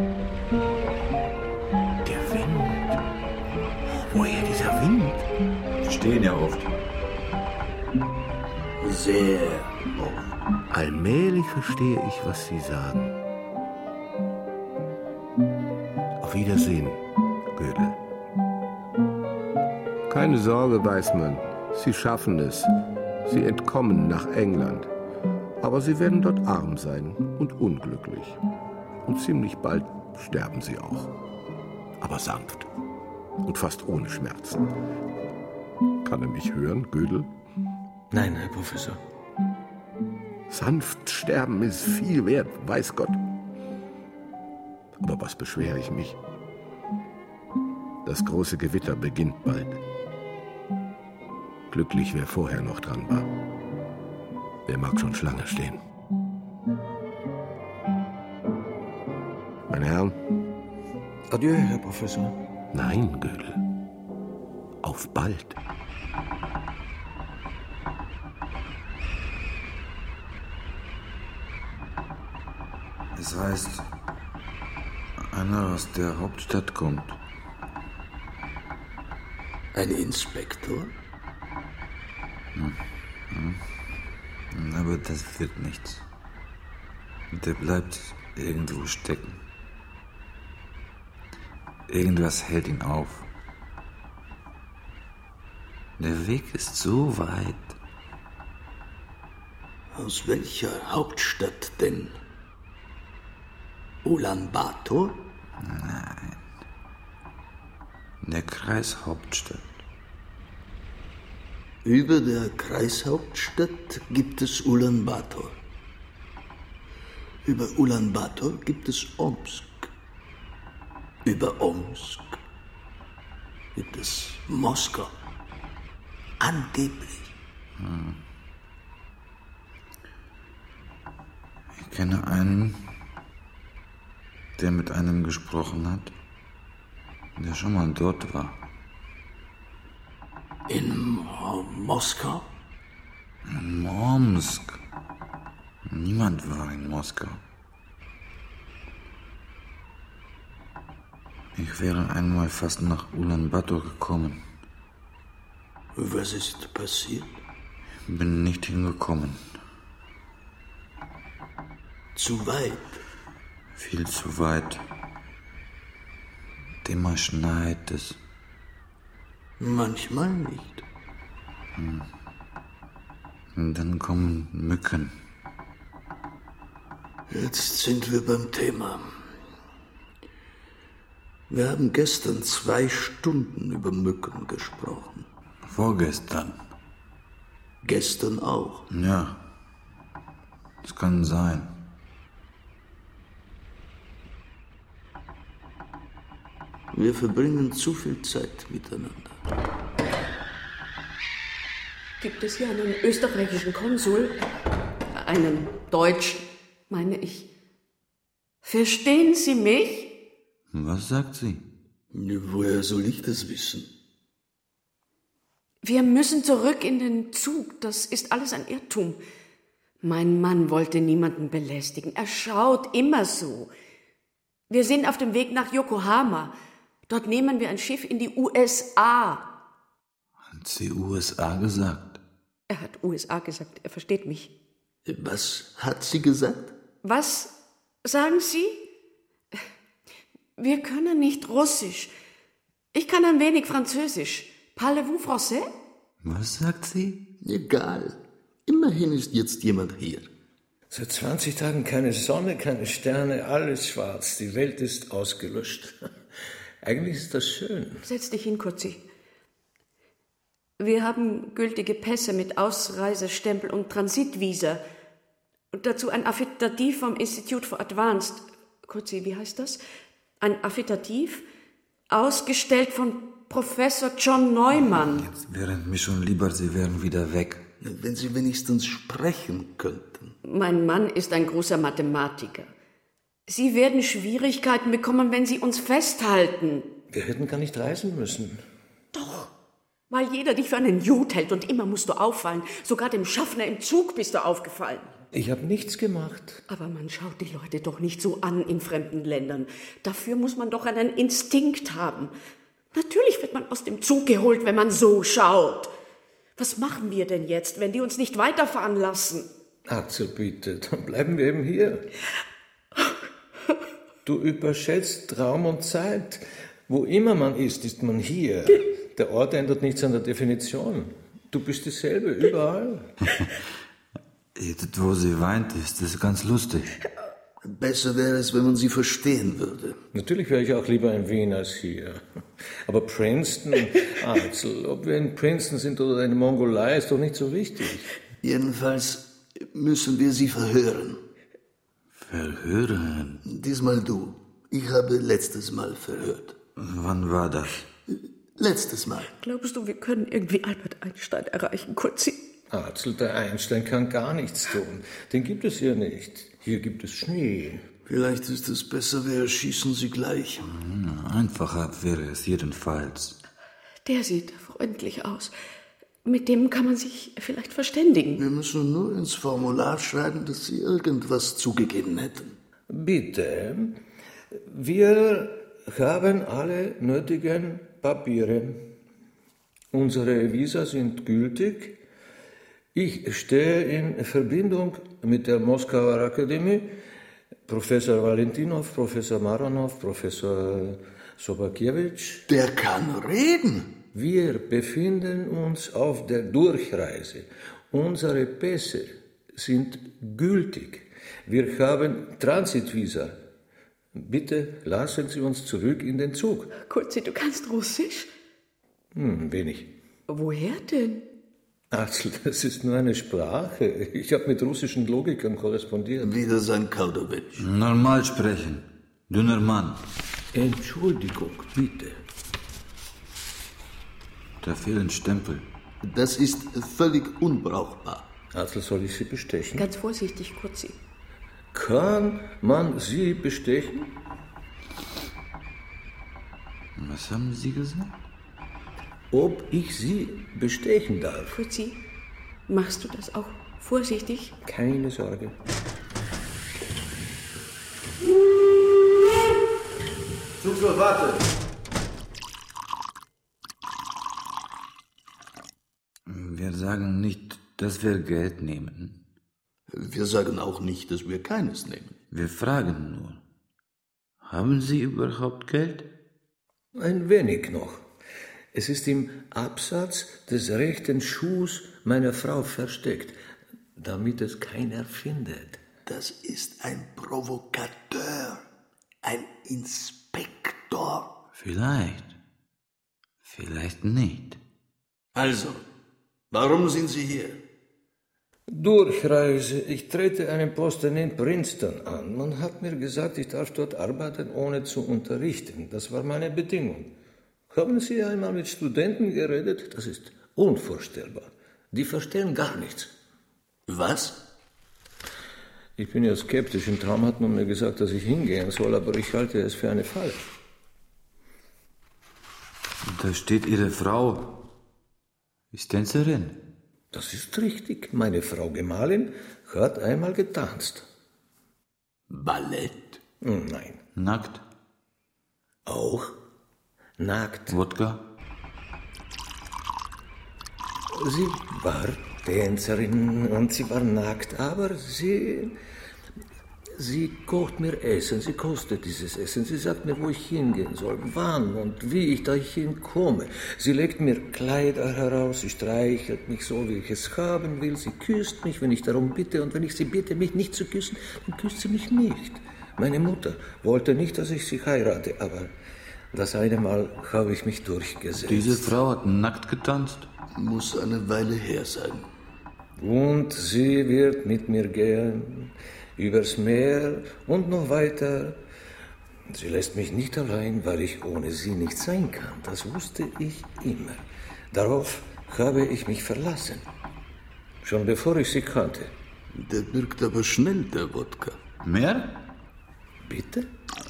Der Wind. Woher dieser Wind? Sie stehen ja oft. Sehr oft. Allmählich verstehe ich, was Sie sagen. Auf Wiedersehen, Gödel. Keine Sorge, Weißmann. Sie schaffen es. Sie entkommen nach England. Aber Sie werden dort arm sein und unglücklich. Und ziemlich bald sterben Sie auch. Aber sanft. Und fast ohne Schmerzen. Kann er mich hören, Gödel? Nein, Herr Professor. Sanft sterben ist viel wert, weiß Gott. Aber was beschwere ich mich? Das große Gewitter beginnt bald. Glücklich, wer vorher noch dran war. Wer mag schon Schlange stehen? Meine Herren? Adieu, Herr Professor. Nein, Gödel. Auf bald. Es heißt, einer aus der Hauptstadt kommt. Ein Inspektor? Aber das wird nichts. Der bleibt irgendwo stecken. Irgendwas hält ihn auf. Der Weg ist so weit. Aus welcher Hauptstadt denn? Ulaanbaatar? Nein. Der Kreishauptstadt. Über der Kreishauptstadt gibt es Ulaanbaatar. Über Ulaanbaatar gibt es Omsk. Über Omsk gibt es Moskau. Angeblich. Ich kenne einen, der mit einem gesprochen hat, der schon mal dort war. In Moskau? In Omsk. Niemand war in Moskau. Ich wäre einmal fast nach Ulaanbaatar gekommen. Was ist passiert? Ich bin nicht hingekommen. Zu weit? Viel zu weit. Immer schneit es. Manchmal nicht. Und dann kommen Mücken. Jetzt sind wir beim Thema. Wir haben gestern 2 Stunden über Mücken gesprochen. Vorgestern. Gestern auch. Ja, das kann sein. Wir verbringen zu viel Zeit miteinander. Gibt es hier einen österreichischen Konsul? Einen Deutschen, meine ich. Verstehen Sie mich? Was sagt sie? Woher soll ich das wissen? Wir müssen zurück in den Zug. Das ist alles ein Irrtum. Mein Mann wollte niemanden belästigen. Er schaut immer so. Wir sind auf dem Weg nach Yokohama. Dort nehmen wir ein Schiff in die USA. Hat sie USA gesagt? Er hat USA gesagt. Er versteht mich. Was hat sie gesagt? Was sagen Sie? Wir können nicht Russisch. Ich kann ein wenig Französisch. Parlez-vous français? Was sagt sie? Egal. Immerhin ist jetzt jemand hier. Seit 20 Tagen keine Sonne, keine Sterne, alles schwarz. Die Welt ist ausgelöscht. Eigentlich ist das schön. Setz dich hin, Kurzi. Wir haben gültige Pässe mit Ausreisestempel und Transitvisa. Und dazu ein Affidavit vom Institute for Advanced. Kurzi, wie heißt das? Ein Affidavit, ausgestellt von Professor John Neumann. Jetzt wären mir schon lieber, Sie wären wieder weg. Wenn Sie wenigstens sprechen könnten. Mein Mann ist ein großer Mathematiker. Sie werden Schwierigkeiten bekommen, wenn Sie uns festhalten. Wir hätten gar nicht reisen müssen. Doch, weil jeder dich für einen Jud hält und immer musst du auffallen. Sogar dem Schaffner im Zug bist du aufgefallen. Ich habe nichts gemacht. Aber man schaut die Leute doch nicht so an in fremden Ländern. Dafür muss man doch einen Instinkt haben. Natürlich wird man aus dem Zug geholt, wenn man so schaut. Was machen wir denn jetzt, wenn die uns nicht weiterfahren lassen? Axel, bitte, dann bleiben wir eben hier. Du überschätzt Raum und Zeit. Wo immer man ist man hier. Der Ort ändert nichts an der Definition. Du bist dieselbe, überall. Jetzt, wo sie weint, ist das ganz lustig. Besser wäre es, wenn man sie verstehen würde. Natürlich wäre ich auch lieber in Wien als hier. Aber Princeton, Axel, ob wir in Princeton sind oder in der Mongolei, ist doch nicht so wichtig. Jedenfalls müssen wir sie verhören. Verhören? Diesmal du. Ich habe letztes Mal verhört. Wann war das? Letztes Mal. Glaubst du, wir können irgendwie Albert Einstein erreichen, Kurzi? Axel, der Einstein kann gar nichts tun. Den gibt es hier nicht. Hier gibt es Schnee. Vielleicht ist es besser, wir erschießen sie gleich. Einfacher wäre es jedenfalls. Der sieht freundlich aus. Mit dem kann man sich vielleicht verständigen. Wir müssen nur ins Formular schreiben, dass sie irgendwas zugegeben hätten. Bitte. Wir haben alle nötigen Papiere. Unsere Visa sind gültig. Ich stehe in Verbindung mit der Moskauer Akademie. Professor Valentinov, Professor Maranov, Professor Sobakiewicz. Der kann reden. Wir befinden uns auf der Durchreise. Unsere Pässe sind gültig. Wir haben Transitvisa. Bitte lassen Sie uns zurück in den Zug. Kurzi, du kannst Russisch? Wenig. Woher denn? Axel, das ist nur eine Sprache. Ich habe mit russischen Logikern korrespondiert. Wieder sein Kaldowitsch. Normal sprechen. Dünner Mann. Entschuldigung, bitte. Da fehlen Stempel. Das ist völlig unbrauchbar. Axel, soll ich Sie bestechen? Ganz vorsichtig, Kurzi. Kann man Sie bestechen? Was haben Sie gesagt? Ob ich Sie bestechen darf? Kurzi, machst du das auch vorsichtig? Keine Sorge. Zugfahrt, warte! Wir sagen nicht, dass wir Geld nehmen. Wir sagen auch nicht, dass wir keines nehmen. Wir fragen nur. Haben Sie überhaupt Geld? Ein wenig noch. Es ist im Absatz des rechten Schuhs meiner Frau versteckt, damit es keiner findet. Das ist ein Provokateur, ein Inspektor. Vielleicht. Vielleicht nicht. Also, warum sind Sie hier? Durchreise. Ich trete einen Posten in Princeton an. Man hat mir gesagt, ich darf dort arbeiten, ohne zu unterrichten. Das war meine Bedingung. Haben Sie einmal mit Studenten geredet? Das ist unvorstellbar. Die verstehen gar nichts. Was? Ich bin ja skeptisch. Im Traum hat man mir gesagt, dass ich hingehen soll, aber ich halte es für eine Falle. Da steht Ihre Frau. Ist Tänzerin. Das ist richtig. Meine Frau Gemahlin hat einmal getanzt. Ballett? Nein. Nackt? Auch nackt. Wodka? Sie war Tänzerin und sie war nackt, aber sie kocht mir Essen, sie kostet dieses Essen, sie sagt mir, wo ich hingehen soll, wann und wie ich dahin komme. Sie legt mir Kleider heraus, sie streichelt mich so, wie ich es haben will, sie küsst mich, wenn ich darum bitte, und wenn ich sie bitte, mich nicht zu küssen, dann küsst sie mich nicht. Meine Mutter wollte nicht, dass ich sie heirate, aber das eine Mal habe ich mich durchgesetzt. Diese Frau hat nackt getanzt? Muss eine Weile her sein. Und sie wird mit mir gehen, übers Meer und noch weiter. Sie lässt mich nicht allein, weil ich ohne sie nicht sein kann. Das wusste ich immer. Darauf habe ich mich verlassen. Schon bevor ich sie kannte. Der wirkt aber schnell, der Wodka. Mehr? Bitte?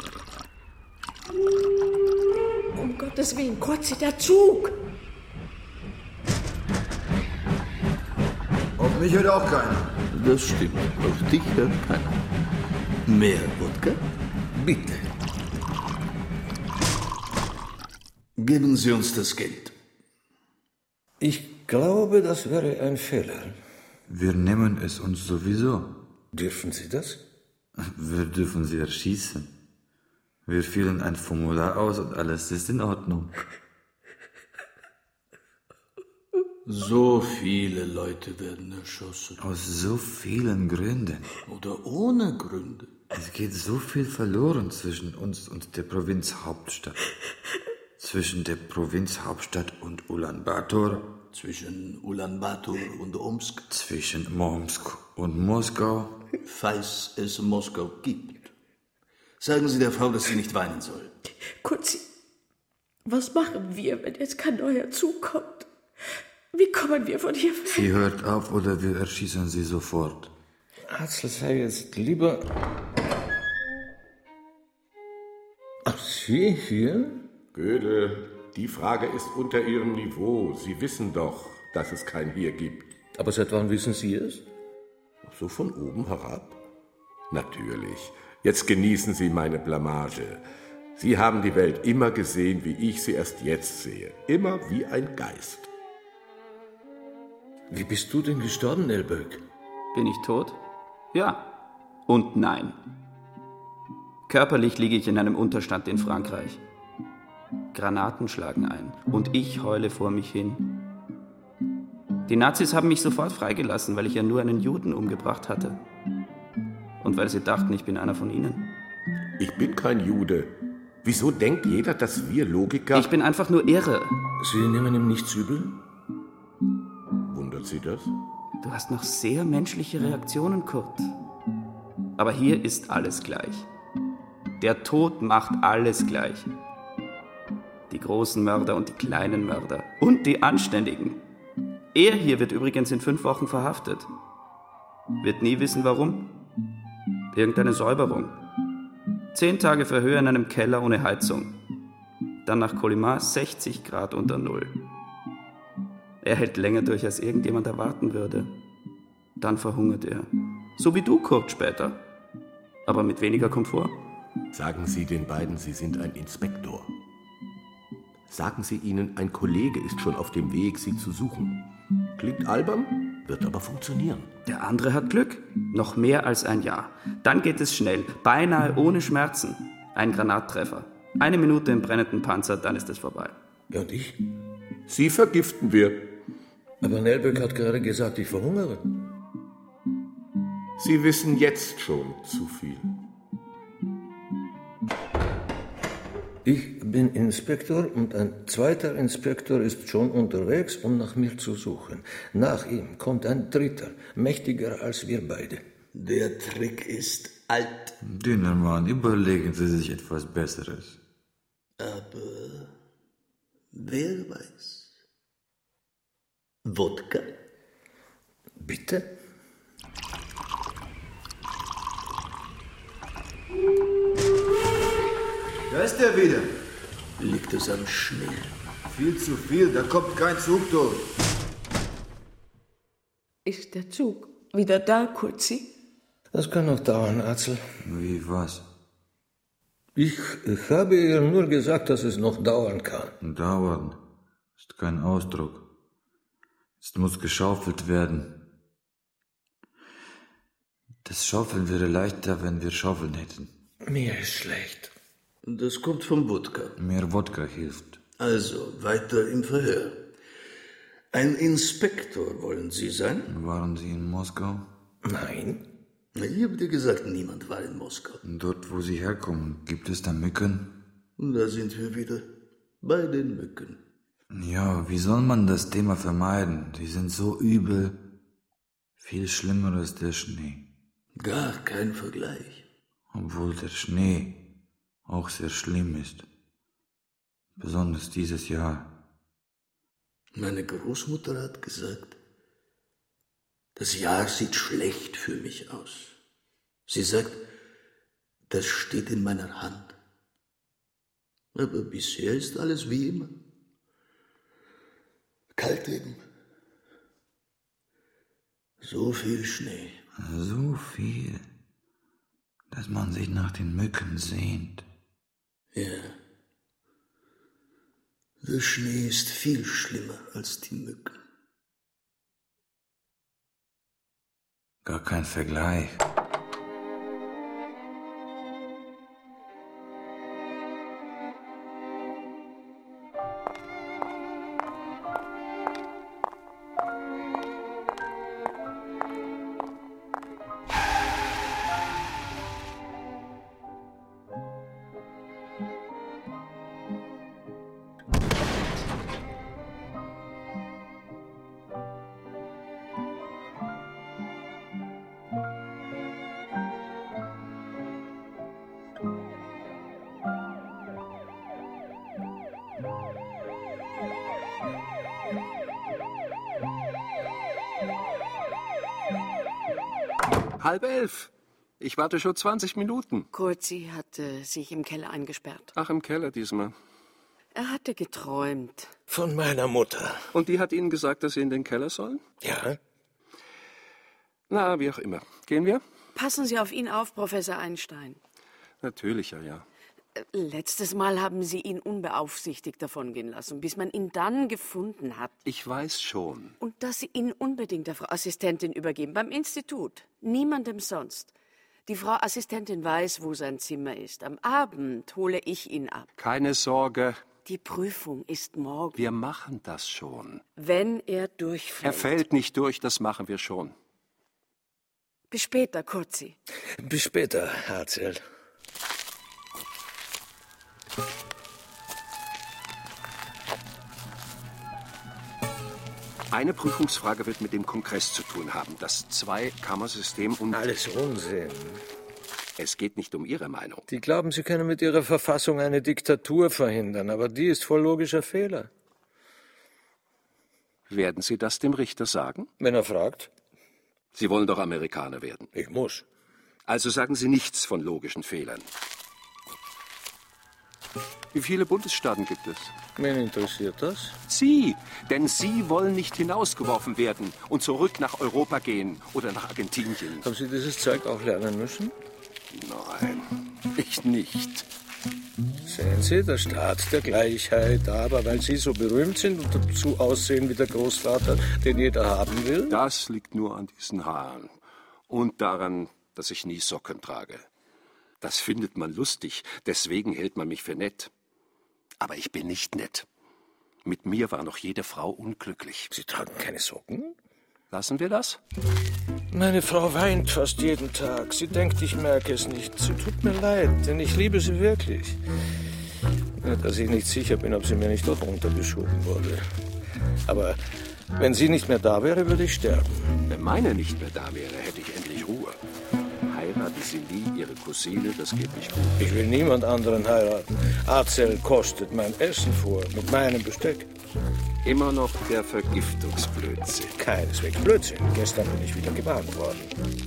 Um Gottes Willen, Kurzi, der Zug! Auf mich hört auch keiner. Das stimmt. Auf dich hört keiner. Mehr Wodka? Bitte. Geben Sie uns das Geld. Ich glaube, das wäre ein Fehler. Wir nehmen es uns sowieso. Dürfen Sie das? Wir dürfen Sie erschießen. Wir füllen ein Formular aus und alles ist in Ordnung. So viele Leute werden erschossen. Aus so vielen Gründen. Oder ohne Gründe. Es geht so viel verloren zwischen uns und der Provinzhauptstadt. Zwischen der Provinzhauptstadt und Ulaanbaatar. Zwischen Ulaanbaatar und Omsk. Zwischen Momsk und Moskau. Falls es Moskau gibt. Sagen Sie der Frau, dass sie nicht weinen soll. Kurzi, was machen wir, wenn jetzt kein neuer Zug kommt? Wie kommen wir von hier weg? Sie hört auf oder wir erschießen sie sofort. Axel, sei jetzt lieber... Ach, Sie hier? Goethe, die Frage ist unter Ihrem Niveau. Sie wissen doch, dass es kein Hier gibt. Aber seit wann wissen Sie es? So von oben herab? Natürlich. Jetzt genießen Sie meine Blamage. Sie haben die Welt immer gesehen, wie ich sie erst jetzt sehe. Immer wie ein Geist. Wie bist du denn gestorben, Nelböck? Bin ich tot? Ja und nein. Körperlich liege ich in einem Unterstand in Frankreich. Granaten schlagen ein und ich heule vor mich hin. Die Nazis haben mich sofort freigelassen, weil ich ja nur einen Juden umgebracht hatte. Und weil sie dachten, ich bin einer von ihnen. Ich bin kein Jude. Wieso denkt jeder, dass wir Logiker... Ich bin einfach nur irre. Sie nehmen ihm nichts übel? Wundert Sie das? Du hast noch sehr menschliche Reaktionen, Kurt. Aber hier ist alles gleich. Der Tod macht alles gleich. Die großen Mörder und die kleinen Mörder. Und die Anständigen. Er hier wird übrigens in 5 Wochen verhaftet. Wird nie wissen, warum. Irgendeine Säuberung. 10 Tage Verhör in einem Keller ohne Heizung. Dann nach Colima 60 Grad unter Null. Er hält länger durch, als irgendjemand erwarten würde. Dann verhungert er. So wie du, Kurt, später. Aber mit weniger Komfort. Sagen Sie den beiden, Sie sind ein Inspektor. Sagen Sie ihnen, ein Kollege ist schon auf dem Weg, Sie zu suchen. Klingt albern, wird aber funktionieren. Der andere hat Glück. Noch mehr als ein Jahr. Dann geht es schnell, beinahe ohne Schmerzen. Ein Granattreffer. 1 Minute im brennenden Panzer, dann ist es vorbei. Ja, und ich? Sie vergiften wir. Aber Nelböck hat gerade gesagt, ich verhungere. Sie wissen jetzt schon zu viel. Ich bin Inspektor und ein zweiter Inspektor ist schon unterwegs, um nach mir zu suchen. Nach ihm kommt ein dritter, mächtiger als wir beide. Der Trick ist alt. Dünner Mann, überlegen Sie sich etwas Besseres. Aber wer weiß? Wodka? Bitte? Da ist er wieder. Liegt es am Schnee? Viel zu viel, da kommt kein Zug durch. Ist der Zug wieder da, Kurzi? Das kann noch dauern, Atzel. Wie, was? Ich habe ihr nur gesagt, dass es noch dauern kann. Dauern ist kein Ausdruck. Es muss geschaufelt werden. Das Schaufeln wäre leichter, wenn wir Schaufeln hätten. Mir ist schlecht. Das kommt vom Wodka. Mehr Wodka hilft. Also, weiter im Verhör. Ein Inspektor wollen Sie sein? Waren Sie in Moskau? Nein. Ich habe dir gesagt, niemand war in Moskau. Dort, wo Sie herkommen, gibt es da Mücken? Da sind wir wieder bei den Mücken. Ja, wie soll man das Thema vermeiden? Die sind so übel. Viel schlimmer als der Schnee. Gar kein Vergleich. Obwohl der Schnee auch sehr schlimm ist. Besonders dieses Jahr. Meine Großmutter hat gesagt, das Jahr sieht schlecht für mich aus. Sie sagt, das steht in meiner Hand. Aber bisher ist alles wie immer. Kalt eben. So viel Schnee. So viel, dass man sich nach den Mücken sehnt. Ja. Der Schnee ist viel schlimmer als die Mücken. Gar kein Vergleich. Halb 11. Ich warte schon 20 Minuten. Kurzi hatte sich im Keller eingesperrt. Ach, im Keller diesmal. Er hatte geträumt. Von meiner Mutter. Und die hat Ihnen gesagt, dass Sie in den Keller sollen? Ja. Na, wie auch immer. Gehen wir? Passen Sie auf ihn auf, Professor Einstein. Natürlich, ja. Letztes Mal haben Sie ihn unbeaufsichtigt davongehen lassen, bis man ihn dann gefunden hat. Ich weiß schon. Und dass Sie ihn unbedingt der Frau Assistentin übergeben, beim Institut. Niemandem sonst. Die Frau Assistentin weiß, wo sein Zimmer ist. Am Abend hole ich ihn ab. Keine Sorge. Die Prüfung ist morgen. Wir machen das schon. Wenn er durchfällt. Er fällt nicht durch, das machen wir schon. Bis später, Kurzi. Bis später, Harzel. Eine Prüfungsfrage wird mit dem Kongress zu tun haben. Das Zweikammersystem und... Alles Unsinn. Es geht nicht um Ihre Meinung. Die glauben, sie können mit ihrer Verfassung eine Diktatur verhindern, aber die ist voll logischer Fehler. Werden Sie das dem Richter sagen? Wenn er fragt. Sie wollen doch Amerikaner werden. Ich muss. Also sagen Sie nichts von logischen Fehlern. Wie viele Bundesstaaten gibt es? Wen interessiert das? Sie, denn Sie wollen nicht hinausgeworfen werden und zurück nach Europa gehen oder nach Argentinien. Haben Sie dieses Zeug auch lernen müssen? Nein, ich nicht. Sehen Sie, der Staat der Gleichheit, aber weil Sie so berühmt sind und dazu aussehen wie der Großvater, den jeder haben will? Das liegt nur an diesen Haaren und daran, dass ich nie Socken trage. Das findet man lustig, deswegen hält man mich für nett. Aber ich bin nicht nett. Mit mir war noch jede Frau unglücklich. Sie tragen keine Socken? Lassen wir das? Meine Frau weint fast jeden Tag. Sie denkt, ich merke es nicht. Sie tut mir leid, denn ich liebe sie wirklich. Nur, dass ich nicht sicher bin, ob sie mir nicht doch untergeschoben wurde. Aber wenn sie nicht mehr da wäre, würde ich sterben. Wenn meine nicht mehr da wäre, hätte ich endlich Ruhe. Heiraten Sie nie Ihre Cousine, das geht nicht gut. Ich will niemand anderen heiraten. Harzel kostet mein Essen vor, mit meinem Besteck. Immer noch der Vergiftungsblödsinn. Keineswegs Blödsinn. Gestern bin ich wieder gewarnt worden.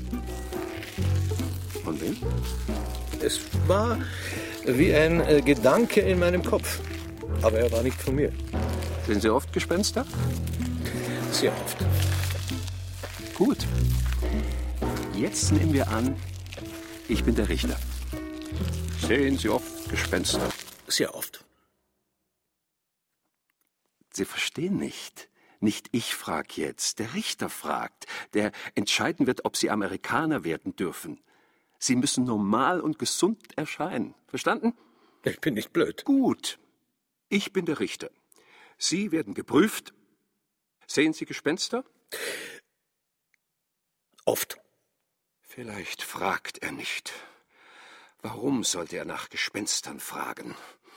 Von wem? Es war wie ein Gedanke in meinem Kopf. Aber er war nicht von mir. Sind Sie oft Gespenster? Sehr oft. Gut. Jetzt nehmen wir an, ich bin der Richter. Sehen Sie oft Gespenster? Sehr oft. Sie verstehen nicht. Nicht ich frag jetzt, der Richter fragt, der entscheiden wird, ob Sie Amerikaner werden dürfen. Sie müssen normal und gesund erscheinen. Verstanden? Ich bin nicht blöd. Gut. Ich bin der Richter. Sie werden geprüft. Sehen Sie Gespenster? Oft. Vielleicht fragt er nicht. Warum sollte er nach Gespenstern fragen?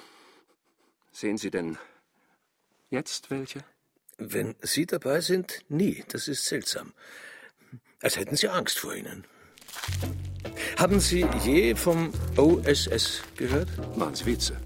Sehen Sie denn jetzt welche? Wenn Sie dabei sind, nie. Das ist seltsam. Als hätten Sie Angst vor ihnen. Haben Sie je vom OSS gehört? Machen Sie Witze.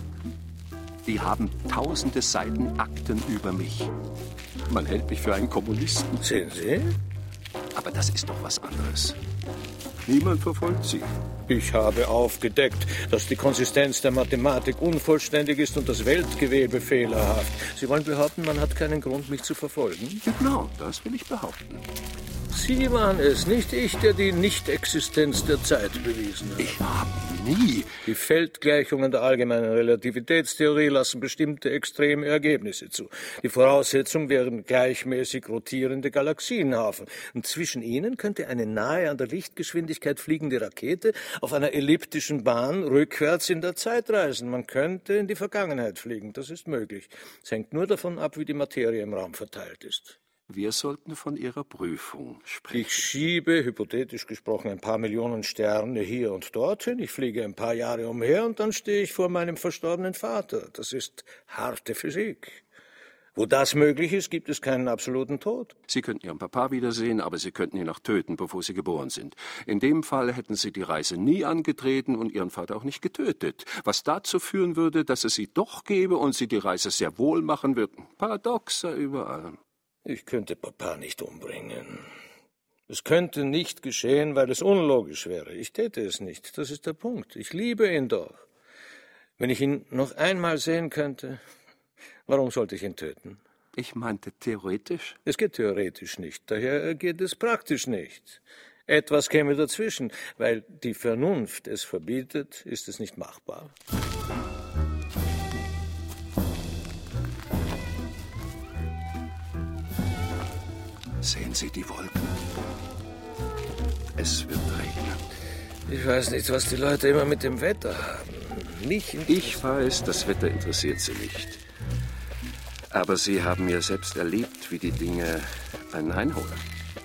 Die haben tausende Seiten Akten über mich. Man hält mich für einen Kommunisten. Sehen Sie? Aber das ist doch was anderes. Niemand verfolgt Sie. Ich habe aufgedeckt, dass die Konsistenz der Mathematik unvollständig ist und das Weltgewebe fehlerhaft. Sie wollen behaupten, man hat keinen Grund, mich zu verfolgen? Genau, das will ich behaupten. Sie waren es, nicht ich, der die Nichtexistenz der Zeit bewiesen hat. Ich habe nie. Die Feldgleichungen der allgemeinen Relativitätstheorie lassen bestimmte extreme Ergebnisse zu. Die Voraussetzung wären gleichmäßig rotierende Galaxienhaufen. Und zwischen ihnen könnte eine nahe an der Lichtgeschwindigkeit fliegende Rakete auf einer elliptischen Bahn rückwärts in der Zeit reisen. Man könnte in die Vergangenheit fliegen, das ist möglich. Es hängt nur davon ab, wie die Materie im Raum verteilt ist. Wir sollten von Ihrer Prüfung sprechen. Ich schiebe, hypothetisch gesprochen, ein paar Millionen Sterne hier und dorthin. Ich fliege ein paar Jahre umher und dann stehe ich vor meinem verstorbenen Vater. Das ist harte Physik. Wo das möglich ist, gibt es keinen absoluten Tod. Sie könnten Ihren Papa wiedersehen, aber Sie könnten ihn auch töten, bevor Sie geboren sind. In dem Fall hätten Sie die Reise nie angetreten und Ihren Vater auch nicht getötet. Was dazu führen würde, dass es Sie doch gäbe und Sie die Reise sehr wohl machen würden. Paradoxer überall. Ich könnte Papa nicht umbringen. Es könnte nicht geschehen, weil es unlogisch wäre. Ich täte es nicht. Das ist der Punkt. Ich liebe ihn doch. Wenn ich ihn noch einmal sehen könnte, warum sollte ich ihn töten? Ich meinte theoretisch. Es geht theoretisch nicht. Daher geht es praktisch nicht. Etwas käme dazwischen. Weil die Vernunft es verbietet, ist es nicht machbar. Sehen Sie die Wolken? Es wird regnen. Ich weiß nicht, was die Leute immer mit dem Wetter haben. Ich weiß, das Wetter interessiert Sie nicht. Aber Sie haben ja selbst erlebt, wie die Dinge einen einholen.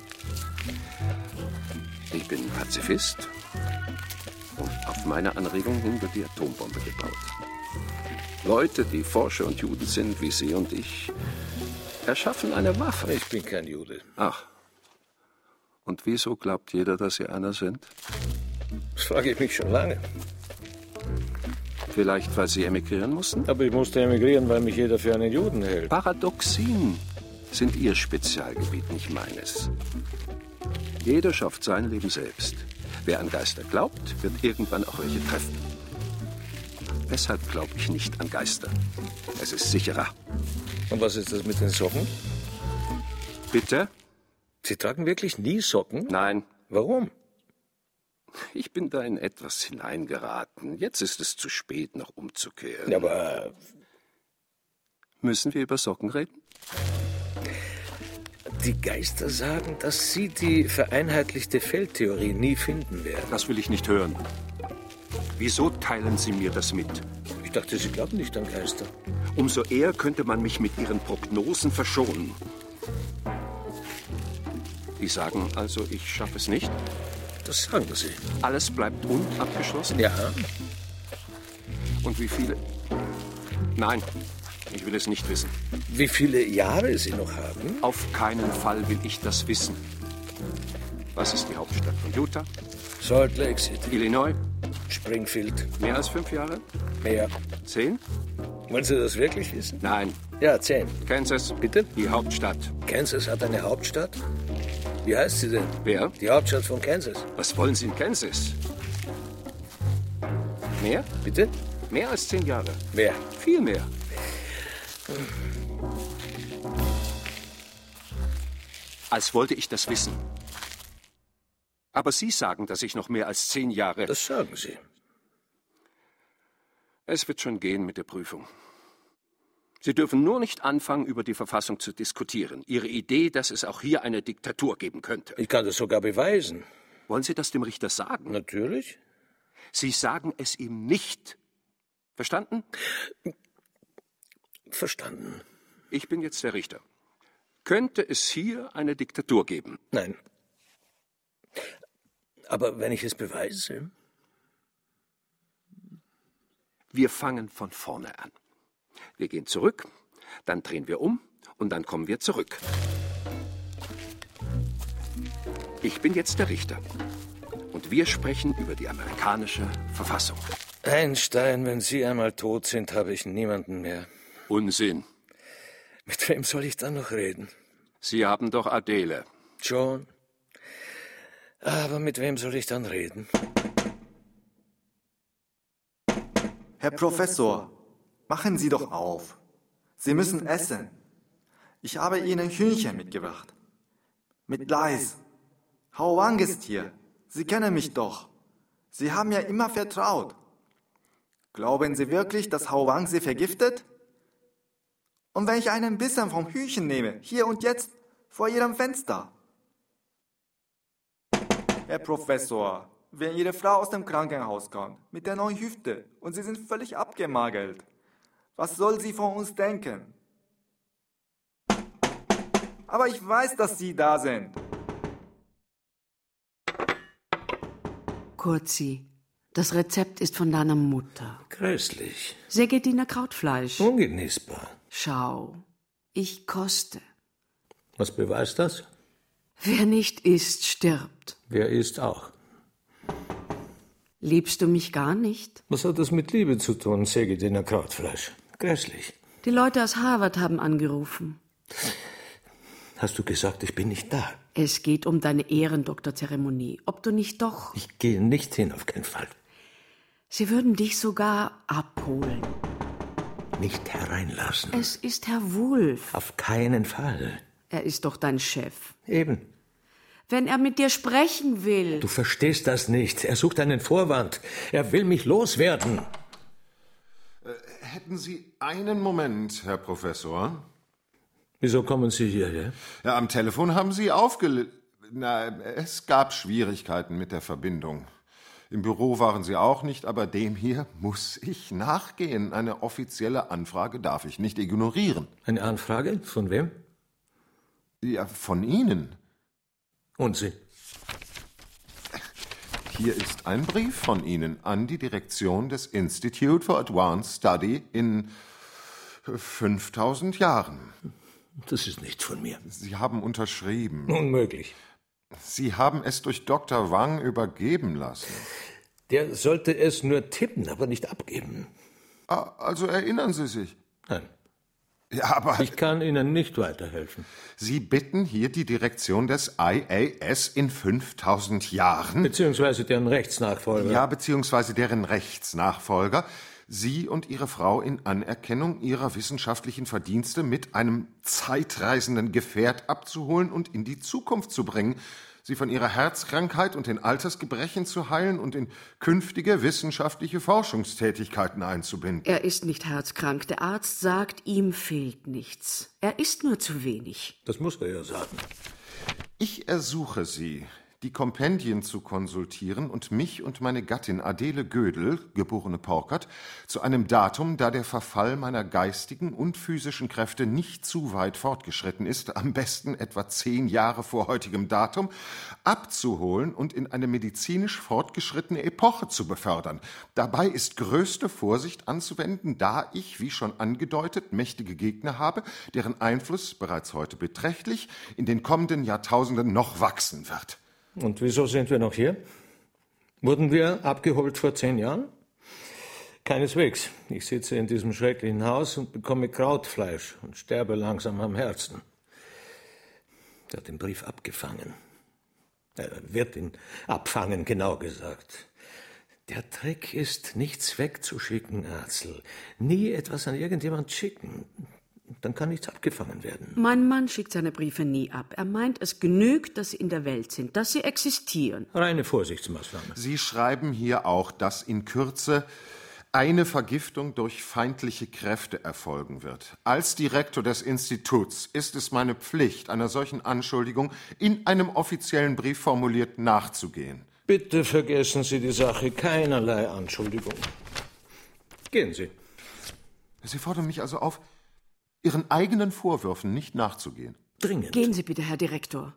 Ich bin Pazifist und auf meine Anregung hin wird die Atombombe gebaut. Leute, die Forscher und Juden sind, wie Sie und ich, erschaffen eine Waffe. Ich bin kein Jude. Ach. Und wieso glaubt jeder, dass Sie einer sind? Das frage ich mich schon lange. Vielleicht, weil Sie emigrieren mussten? Aber ich musste emigrieren, weil mich jeder für einen Juden hält. Paradoxien sind Ihr Spezialgebiet, nicht meines. Jeder schafft sein Leben selbst. Wer an Geister glaubt, wird irgendwann auch welche treffen. Deshalb glaube ich nicht an Geister. Es ist sicherer. Und was ist das mit den Socken? Bitte? Sie tragen wirklich nie Socken? Nein. Warum? Ich bin da in etwas hineingeraten. Jetzt ist es zu spät, noch umzukehren. Ja, aber... Müssen wir über Socken reden? Die Geister sagen, dass Sie die vereinheitlichte Feldtheorie nie finden werden. Das will ich nicht hören. Wieso teilen Sie mir das mit? Ich dachte, Sie glauben nicht an Geister. Umso eher könnte man mich mit Ihren Prognosen verschonen. Die sagen also, ich schaffe es nicht? Das sagen Sie. Alles bleibt unabgeschlossen? Ja. Und wie viele... Nein, ich will es nicht wissen. Wie viele Jahre Sie noch haben? Auf keinen Fall will ich das wissen. Was ist die Hauptstadt von Utah? Salt Lake City. Illinois? Springfield. Mehr als 5 Jahre? Mehr. 10? Wollen Sie das wirklich wissen? Nein. Ja, 10. Kansas? Bitte? Die Hauptstadt. Kansas hat eine Hauptstadt? Wie heißt sie denn? Wer? Die Hauptstadt von Kansas. Was wollen Sie in Kansas? Mehr? Bitte? Mehr als 10 Jahre. Mehr. Viel mehr. Als wollte ich das wissen. Aber Sie sagen, dass ich noch mehr als 10 Jahre... Das sagen Sie. Es wird schon gehen mit der Prüfung. Sie dürfen nur nicht anfangen, über die Verfassung zu diskutieren. Ihre Idee, dass es auch hier eine Diktatur geben könnte. Ich kann das sogar beweisen. Wollen Sie das dem Richter sagen? Natürlich. Sie sagen es ihm nicht. Verstanden? Verstanden. Ich bin jetzt der Richter. Könnte es hier eine Diktatur geben? Nein. Aber wenn ich es beweise? Wir fangen von vorne an. Wir gehen zurück, dann drehen wir um und dann kommen wir zurück. Ich bin jetzt der Richter. Und wir sprechen über die amerikanische Verfassung. Einstein, wenn Sie einmal tot sind, habe ich niemanden mehr. Unsinn. Mit wem soll ich dann noch reden? Sie haben doch Adele. Schon. Aber mit wem soll ich dann reden? Herr Professor, machen Sie doch auf. Sie müssen essen. Ich habe Ihnen Hühnchen mitgebracht. Mit Leis. Hao Wang ist hier. Sie kennen mich doch. Sie haben mir immer vertraut. Glauben Sie wirklich, dass Hao Wang Sie vergiftet? Und wenn ich einen Bissen vom Hühnchen nehme, hier und jetzt, vor Ihrem Fenster? Herr Professor, wenn Ihre Frau aus dem Krankenhaus kommt, mit der neuen Hüfte, und Sie sind völlig abgemagert, was soll sie von uns denken? Aber ich weiß, dass Sie da sind. Kurzi, das Rezept ist von deiner Mutter. Grässlich. Segediner Krautfleisch. Ungenießbar. Schau, ich koste. Was beweist das? Wer nicht isst, stirbt. Wer isst auch? Liebst du mich gar nicht? Was hat das mit Liebe zu tun, Segediner Krautfleisch? Grässlich. Die Leute aus Harvard haben angerufen. Hast du gesagt, ich bin nicht da? Es geht um deine Ehrendoktorzeremonie. Ob du nicht doch... Ich gehe nicht hin, auf keinen Fall. Sie würden dich sogar abholen. Nicht hereinlassen. Es ist Herr Wulff. Auf keinen Fall. Er ist doch dein Chef. Eben. Wenn er mit dir sprechen will. Du verstehst das nicht. Er sucht einen Vorwand. Er will mich loswerden. Hätten Sie einen Moment, Herr Professor? Wieso kommen Sie hierher? Ja, am Telefon haben Sie es gab Schwierigkeiten mit der Verbindung. Im Büro waren Sie auch nicht, aber dem hier muss ich nachgehen. Eine offizielle Anfrage darf ich nicht ignorieren. Eine Anfrage? Von wem? Ja, von Ihnen. Und Sie? Hier ist ein Brief von Ihnen an die Direktion des Institute for Advanced Study in 5000 Jahren. Das ist nicht von mir. Sie haben unterschrieben. Unmöglich. Sie haben es durch Dr. Wang übergeben lassen. Der sollte es nur tippen, aber nicht abgeben. Also erinnern Sie sich? Nein. Ja, aber ich kann Ihnen nicht weiterhelfen. Sie bitten hier die Direktion des IAS in 5000 Jahren. Beziehungsweise deren Rechtsnachfolger. Ja, beziehungsweise deren Rechtsnachfolger. Sie und Ihre Frau in Anerkennung ihrer wissenschaftlichen Verdienste mit einem zeitreisenden Gefährt abzuholen und in die Zukunft zu bringen, sie von ihrer Herzkrankheit und den Altersgebrechen zu heilen und in künftige wissenschaftliche Forschungstätigkeiten einzubinden. Er ist nicht herzkrank. Der Arzt sagt, ihm fehlt nichts. Er isst nur zu wenig. Das muss er ja sagen. Ich ersuche Sie, die Kompendien zu konsultieren und mich und meine Gattin Adele Gödel, geborene Porkert, zu einem Datum, da der Verfall meiner geistigen und physischen Kräfte nicht zu weit fortgeschritten ist, am besten etwa 10 Jahre vor heutigem Datum, abzuholen und in eine medizinisch fortgeschrittene Epoche zu befördern. Dabei ist größte Vorsicht anzuwenden, da ich, wie schon angedeutet, mächtige Gegner habe, deren Einfluss bereits heute beträchtlich in den kommenden Jahrtausenden noch wachsen wird. Und wieso sind wir noch hier? Wurden wir abgeholt vor 10 Jahren? Keineswegs. Ich sitze in diesem schrecklichen Haus und bekomme Krautfleisch und sterbe langsam am Herzen. Er hat den Brief abgefangen. Er wird ihn abfangen, genau gesagt. Der Trick ist, nichts wegzuschicken, Arzel. Nie etwas an irgendjemand schicken. Dann kann nichts abgefangen werden. Mein Mann schickt seine Briefe nie ab. Er meint, es genügt, dass sie in der Welt sind, dass sie existieren. Reine Vorsichtsmaßnahme. Sie schreiben hier auch, dass in Kürze eine Vergiftung durch feindliche Kräfte erfolgen wird. Als Direktor des Instituts ist es meine Pflicht, einer solchen Anschuldigung in einem offiziellen Brief formuliert nachzugehen. Bitte vergessen Sie die Sache. Keinerlei Anschuldigung. Gehen Sie. Sie fordern mich also auf, Ihren eigenen Vorwürfen nicht nachzugehen. Dringend. Gehen Sie bitte, Herr Direktor.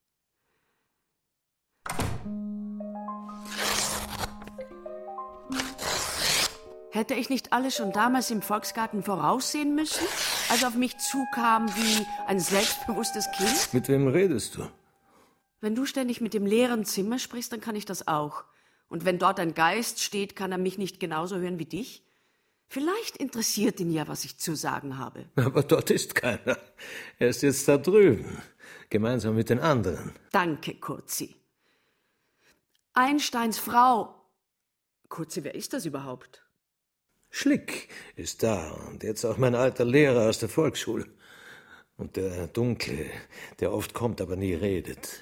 Hätte ich nicht alles schon damals im Volksgarten voraussehen müssen, als auf mich zukam wie ein selbstbewusstes Kind? Mit wem redest du? Wenn du ständig mit dem leeren Zimmer sprichst, dann kann ich das auch. Und wenn dort ein Geist steht, kann er mich nicht genauso hören wie dich? Vielleicht interessiert ihn ja, was ich zu sagen habe. Aber dort ist keiner. Er ist jetzt da drüben, gemeinsam mit den anderen. Danke, Kurzi. Einsteins Frau. Kurzi, wer ist das überhaupt? Schlick ist da und jetzt auch mein alter Lehrer aus der Volksschule. Und der Dunkle, der oft kommt, aber nie redet.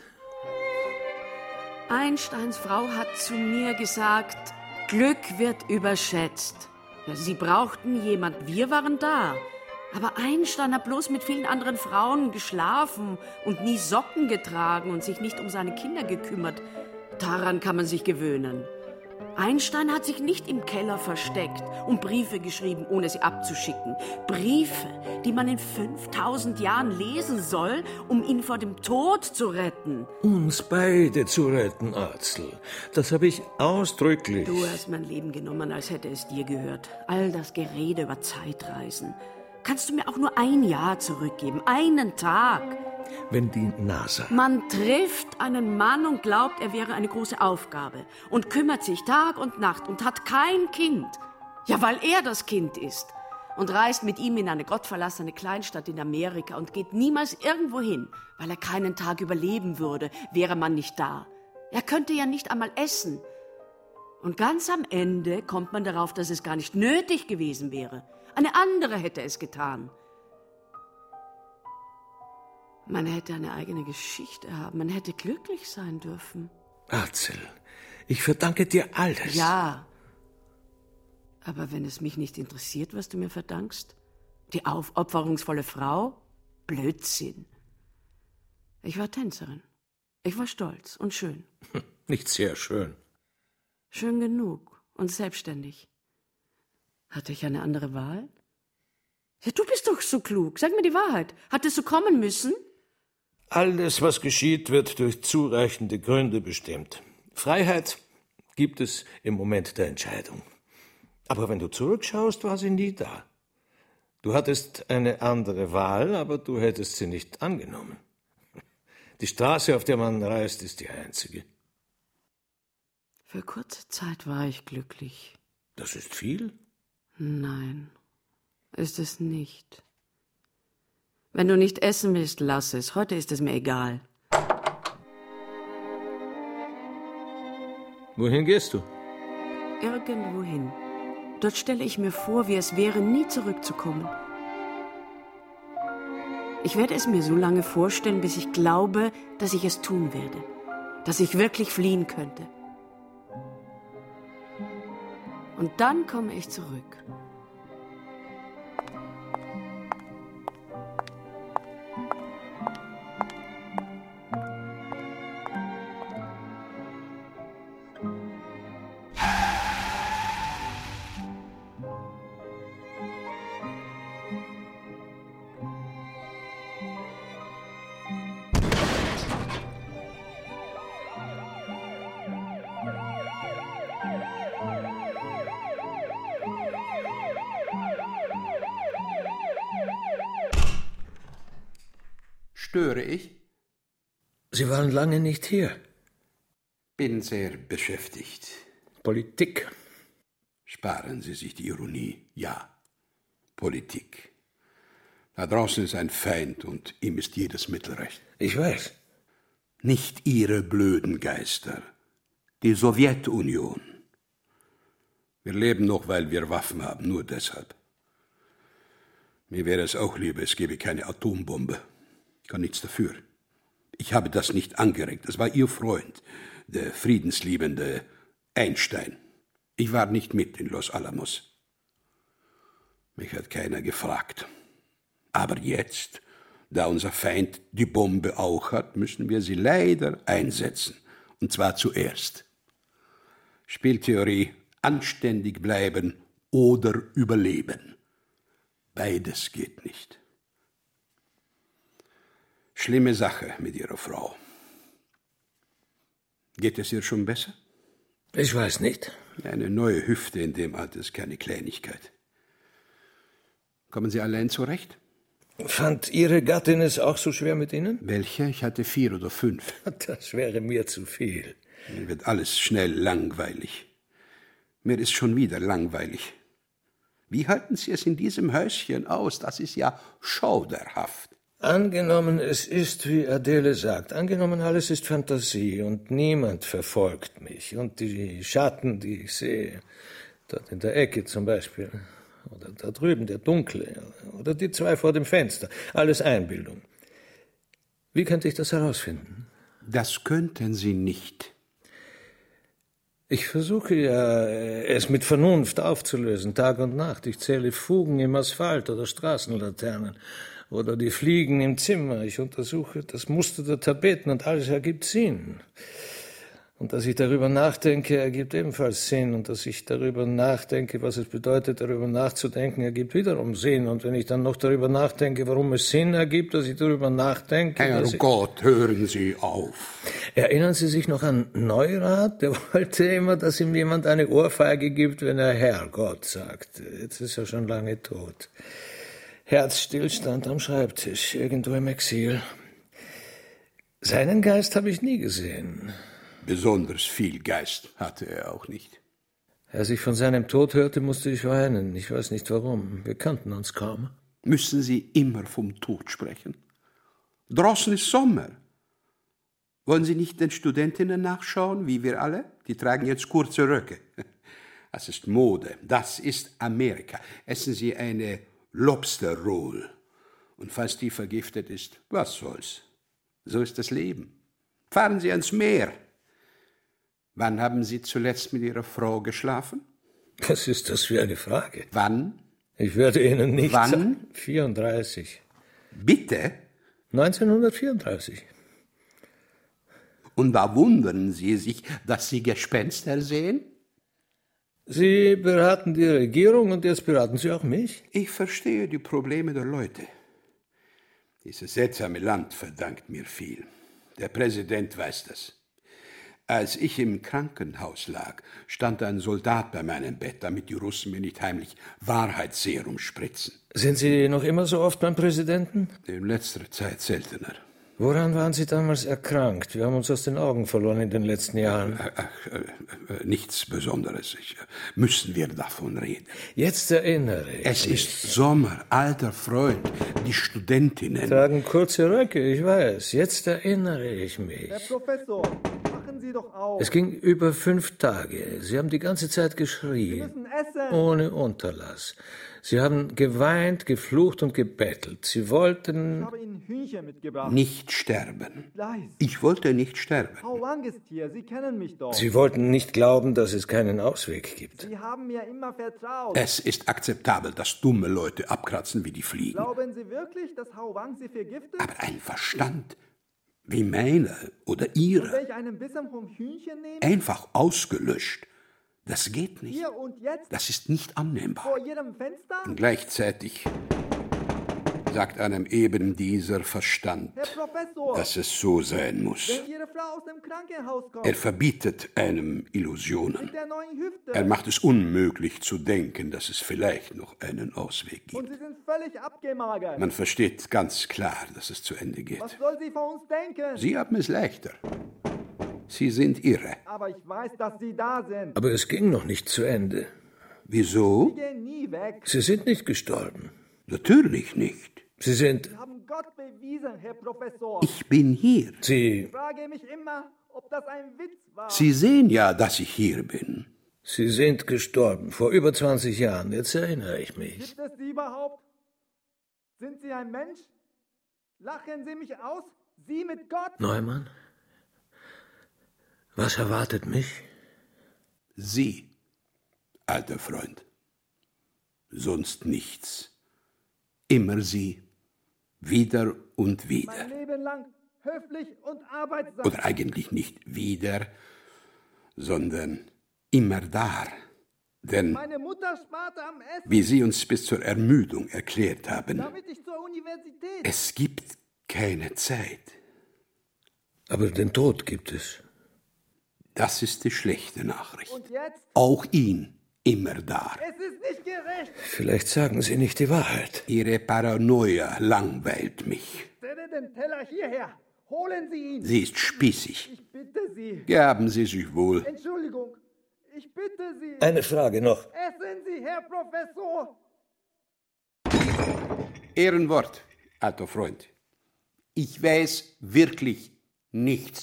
Einsteins Frau hat zu mir gesagt, Glück wird überschätzt. Ja, sie brauchten jemand, wir waren da. Aber Einstein hat bloß mit vielen anderen Frauen geschlafen und nie Socken getragen und sich nicht um seine Kinder gekümmert. Daran kann man sich gewöhnen. Einstein hat sich nicht im Keller versteckt und Briefe geschrieben, ohne sie abzuschicken. Briefe, die man in 5000 Jahren lesen soll, um ihn vor dem Tod zu retten. Uns beide zu retten, Arzel. Das habe ich ausdrücklich. Du hast mein Leben genommen, als hätte es dir gehört. All das Gerede über Zeitreisen. Kannst du mir auch nur 1 Jahr zurückgeben? Einen Tag? Wenn die NASA... Man trifft einen Mann und glaubt, er wäre eine große Aufgabe und kümmert sich Tag und Nacht und hat kein Kind. Ja, weil er das Kind ist. Und reist mit ihm in eine gottverlassene Kleinstadt in Amerika und geht niemals irgendwo hin, weil er keinen Tag überleben würde, wäre man nicht da. Er könnte ja nicht einmal essen. Und ganz am Ende kommt man darauf, dass es gar nicht nötig gewesen wäre. Eine andere hätte es getan. Man hätte eine eigene Geschichte haben, man hätte glücklich sein dürfen. Atzel, ich verdanke dir alles. Ja, aber wenn es mich nicht interessiert, was du mir verdankst, die aufopferungsvolle Frau, Blödsinn. Ich war Tänzerin. Ich war stolz und schön. Nicht sehr schön. Schön genug und selbstständig. Hatte ich eine andere Wahl? Ja, du bist doch so klug. Sag mir die Wahrheit. Hat es so kommen müssen? Alles, was geschieht, wird durch zureichende Gründe bestimmt. Freiheit gibt es im Moment der Entscheidung. Aber wenn du zurückschaust, war sie nie da. Du hattest eine andere Wahl, aber du hättest sie nicht angenommen. Die Straße, auf der man reist, ist die einzige. Für kurze Zeit war ich glücklich. Das ist viel? Nein, ist es nicht. Wenn du nicht essen willst, lass es. Heute ist es mir egal. Wohin gehst du? Irgendwohin. Dort stelle ich mir vor, wie es wäre, nie zurückzukommen. Ich werde es mir so lange vorstellen, bis ich glaube, dass ich es tun werde. Dass ich wirklich fliehen könnte. Und dann komme ich zurück. Störe ich? Sie waren lange nicht hier. Bin sehr beschäftigt. Politik. Sparen Sie sich die Ironie. Ja, Politik. Da draußen ist ein Feind und ihm ist jedes Mittel recht. Ich weiß. Nicht Ihre blöden Geister. Die Sowjetunion. Wir leben noch, weil wir Waffen haben, nur deshalb. Mir wäre es auch lieber, es gäbe keine Atombombe. Ich kann nichts dafür. Ich habe das nicht angeregt. Das war Ihr Freund, der friedensliebende Einstein. Ich war nicht mit in Los Alamos. Mich hat keiner gefragt. Aber jetzt, da unser Feind die Bombe auch hat, müssen wir sie leider einsetzen. Und zwar zuerst. Spieltheorie: anständig bleiben oder überleben. Beides geht nicht. Schlimme Sache mit Ihrer Frau. Geht es ihr schon besser? Ich weiß nicht. Eine neue Hüfte in dem Alter ist keine Kleinigkeit. Kommen Sie allein zurecht? Fand Ihre Gattin es auch so schwer mit Ihnen? Welche? Ich hatte 4 oder 5. Das wäre mir zu viel. Mir wird alles schnell langweilig. Mir ist schon wieder langweilig. Wie halten Sie es in diesem Häuschen aus? Das ist ja schauderhaft. Angenommen, es ist, wie Adele sagt, angenommen, alles ist Fantasie und niemand verfolgt mich. Und die Schatten, die ich sehe, dort in der Ecke zum Beispiel, oder da drüben der Dunkle, oder die 2 vor dem Fenster, alles Einbildung. Wie könnte ich das herausfinden? Das könnten Sie nicht. Ich versuche ja, es mit Vernunft aufzulösen, Tag und Nacht. Ich zähle Fugen im Asphalt oder Straßenlaternen. Oder die Fliegen im Zimmer. Ich untersuche das Muster der Tapeten und alles ergibt Sinn. Und dass ich darüber nachdenke, ergibt ebenfalls Sinn. Und dass ich darüber nachdenke, was es bedeutet, darüber nachzudenken, ergibt wiederum Sinn. Und wenn ich dann noch darüber nachdenke, warum es Sinn ergibt, dass ich darüber nachdenke... Herrgott, hören Sie auf. Erinnern Sie sich noch an Neurath? Der wollte immer, dass ihm jemand eine Ohrfeige gibt, wenn er Herrgott sagt. Jetzt ist er schon lange tot. Herzstillstand am Schreibtisch, irgendwo im Exil. Seinen Geist habe ich nie gesehen. Besonders viel Geist hatte er auch nicht. Als ich von seinem Tod hörte, musste ich weinen. Ich weiß nicht warum. Wir kannten uns kaum. Müssen Sie immer vom Tod sprechen? Draußen ist Sommer. Wollen Sie nicht den Studentinnen nachschauen, wie wir alle? Die tragen jetzt kurze Röcke. Das ist Mode. Das ist Amerika. Essen Sie eine Lobster Roll Und falls die vergiftet ist, was soll's? So ist das Leben. Fahren Sie ans Meer. Wann haben Sie zuletzt mit Ihrer Frau geschlafen? Was ist das für eine Frage? Wann? Ich werde Ihnen nicht Wann? sagen. 34. Bitte? 1934. Und da wundern Sie sich, dass Sie Gespenster sehen? Sie beraten die Regierung und jetzt beraten Sie auch mich? Ich verstehe die Probleme der Leute. Dieses seltsame Land verdankt mir viel. Der Präsident weiß das. Als ich im Krankenhaus lag, stand ein Soldat bei meinem Bett, damit die Russen mir nicht heimlich Wahrheitsserum spritzen. Sind Sie noch immer so oft beim Präsidenten? In letzter Zeit seltener. Woran waren Sie damals erkrankt? Wir haben uns aus den Augen verloren in den letzten Jahren. Nichts Besonderes. Müssen wir davon reden? Jetzt erinnere ich Es mich. ist Sommer, alter Freund. Die Studentinnen tragen kurze Röcke, ich weiß. Jetzt erinnere ich mich. Herr Professor, machen Sie doch auf. Es ging über 5 Tage. Sie haben die ganze Zeit geschrien. Sie müssen essen. Ohne Unterlass. Sie haben geweint, geflucht und gebettelt. Sie wollten... Ich habe Ihnen Hühnchen mitgebracht. nicht sterben. Leise. Ich wollte nicht sterben. Frau Wang ist hier, Sie kennen mich doch. Sie wollten nicht glauben, dass es keinen Ausweg gibt. Sie haben mir immer vertraut. Es ist akzeptabel, dass dumme Leute abkratzen wie die Fliegen. Glauben Sie wirklich, dass Frau Wang Sie vergiftet? Aber ein Verstand wie meiner oder Und ihrer, wenn ich einen Bissen vom Hühnchen nehme? einfach ausgelöscht, das geht nicht. Hier und jetzt? Das ist nicht annehmbar. Vor jedem Fenster? Und gleichzeitig sagt einem eben dieser Verstand, Herr Professor, dass es so sein muss. wenn Ihre Frau aus dem Krankenhaus kommt, Er verbietet einem Illusionen. mit der neuen Hüfte, Er macht es unmöglich zu denken, dass es vielleicht noch einen Ausweg gibt. und Sie sind völlig abgemagert. Man versteht ganz klar, dass es zu Ende geht. Was soll sie von uns denken? Sie haben es leichter. Sie sind irre. Aber ich weiß, dass Sie da sind. Aber es ging noch nicht zu Ende. Wieso? Sie gehen nie weg. Sie sind nicht gestorben. Natürlich nicht. Sie sind... Sie haben Gott bewiesen, Herr Professor. Ich bin hier. Sie... Ich frage mich immer, ob das ein Witz war. Sie sehen ja, dass ich hier bin. Sie sind gestorben, vor über 20 Jahren. Jetzt erinnere ich mich. Gibt es Sie überhaupt? Sind Sie ein Mensch? Lachen Sie mich aus? Sie mit Gott? Neumann? Was erwartet mich? Sie, alter Freund. Sonst nichts. Immer Sie. Wieder und wieder. Mein Leben lang höflich und arbeitsam. Oder eigentlich nicht wieder, sondern immer da. Denn, Meine Mutter sparte am Essen, wie Sie uns bis zur Ermüdung erklärt haben, damit ich zur Universität. es gibt keine Zeit. Aber den Tod gibt es. Das ist die schlechte Nachricht. Und jetzt? Auch ihn immer da. Es ist nicht gerecht. Vielleicht sagen Sie nicht die Wahrheit. Ihre Paranoia langweilt mich. Stelle den Teller hierher. Holen Sie ihn. Sie ist spießig. Ich bitte Sie. Gaben Sie sich wohl. Entschuldigung. Ich bitte Sie. Eine Frage noch. Essen Sie, Herr Professor. Ehrenwort, alter Freund. Ich weiß wirklich nichts.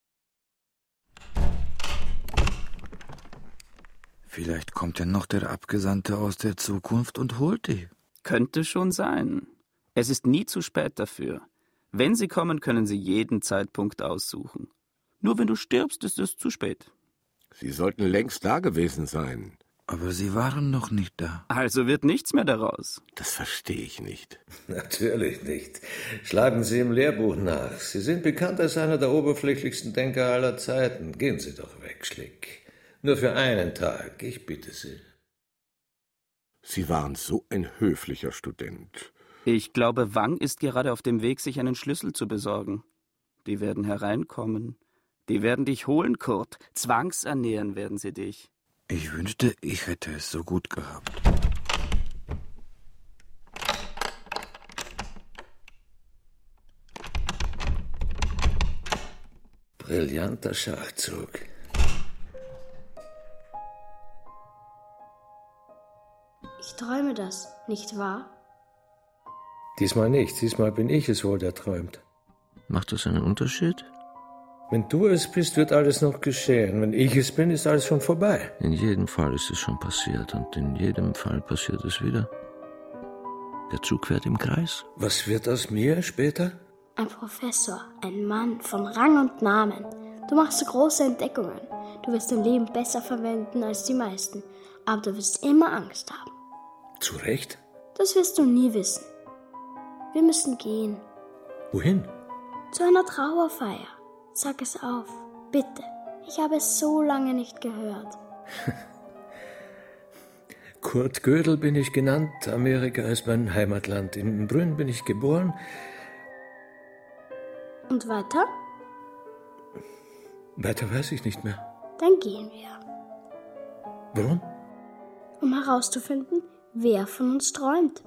Vielleicht kommt ja noch der Abgesandte aus der Zukunft und holt die. Könnte schon sein. Es ist nie zu spät dafür. Wenn sie kommen, können sie jeden Zeitpunkt aussuchen. Nur wenn du stirbst, ist es zu spät. Sie sollten längst da gewesen sein. Aber Sie waren noch nicht da. Also wird nichts mehr daraus. Das verstehe ich nicht. Natürlich nicht. Schlagen Sie im Lehrbuch nach. Sie sind bekannt als einer der oberflächlichsten Denker aller Zeiten. Gehen Sie doch weg, Schlick. Nur für einen Tag, ich bitte Sie. Sie waren so ein höflicher Student. Ich glaube, Wang ist gerade auf dem Weg, sich einen Schlüssel zu besorgen. Die werden hereinkommen. Die werden dich holen, Kurt. Zwangsernähren werden sie dich. Ich wünschte, ich hätte es so gut gehabt. Brillanter Schachzug. Ich träume das, nicht wahr? Diesmal nicht. Diesmal bin ich es wohl, der träumt. Macht das einen Unterschied? Wenn du es bist, wird alles noch geschehen. Wenn ich es bin, ist alles schon vorbei. In jedem Fall ist es schon passiert und in jedem Fall passiert es wieder. Der Zug fährt im Kreis. Was wird aus mir später? Ein Professor, ein Mann von Rang und Namen. Du machst so große Entdeckungen. Du wirst dein Leben besser verwenden als die meisten. Aber du wirst immer Angst haben. Zu Recht? Das wirst du nie wissen. Wir müssen gehen. Wohin? Zu einer Trauerfeier. Sag es auf. Bitte. Ich habe es so lange nicht gehört. Kurt Gödel bin ich genannt. Amerika ist mein Heimatland. In Brünn bin ich geboren. Und weiter? Weiter weiß ich nicht mehr. Dann gehen wir. Warum? Um herauszufinden, wer von uns träumt.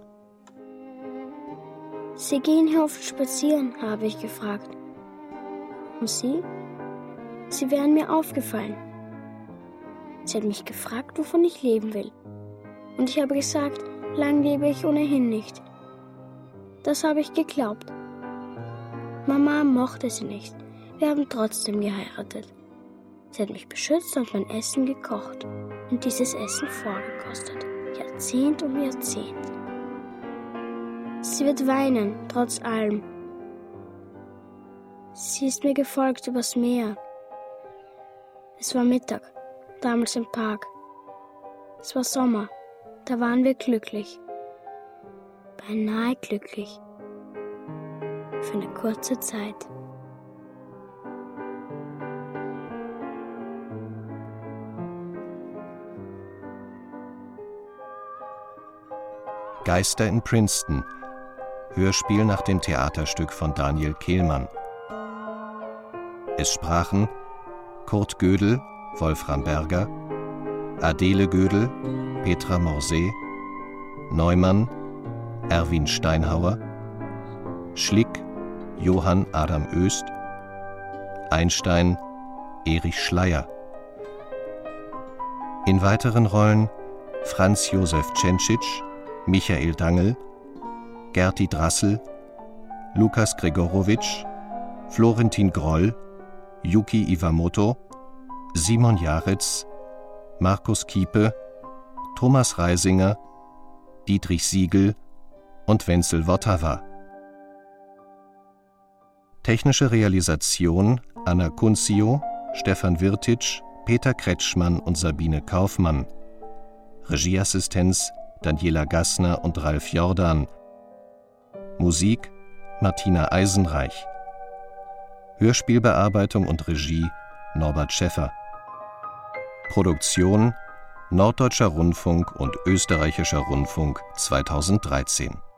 Sie gehen hier oft spazieren, habe ich gefragt. Und Sie? Sie wären mir aufgefallen. Sie hat mich gefragt, wovon ich leben will. Und ich habe gesagt, lang lebe ich ohnehin nicht. Das habe ich geglaubt. Mama mochte sie nicht. Wir haben trotzdem geheiratet. Sie hat mich beschützt und mein Essen gekocht und dieses Essen vorgekostet. Jahrzehnt um Jahrzehnt. Sie wird weinen, trotz allem. Sie ist mir gefolgt übers Meer. Es war Mittag, damals im Park. Es war Sommer, da waren wir glücklich. Beinahe glücklich. Für eine kurze Zeit. Geister in Princeton. Hörspiel nach dem Theaterstück von Daniel Kehlmann. Es sprachen Kurt Gödel, Wolfram Berger, Adele Gödel, Petra Morsee, Neumann, Erwin Steinhauer, Schlick, Johann Adam Oest, Einstein, Erich Schleier. In weiteren Rollen Franz Josef Cencic, Michael Dangl, Gerti Drassel, Lukas Gregorowitsch, Florentin Groll, Yuki Iwamoto, Simon Jaritz, Markus Kiepe, Thomas Reisinger, Dietrich Siegel und Wenzel Wotawa. Technische Realisation Anna Kunzio, Stefan Wirtitsch, Peter Kretschmann und Sabine Kaufmann. Regieassistenz Daniela Gassner und Ralf Jordan. Musik Martina Eisenreich. Hörspielbearbeitung und Regie Norbert Schäffer. Produktion Norddeutscher Rundfunk und Österreichischer Rundfunk 2013.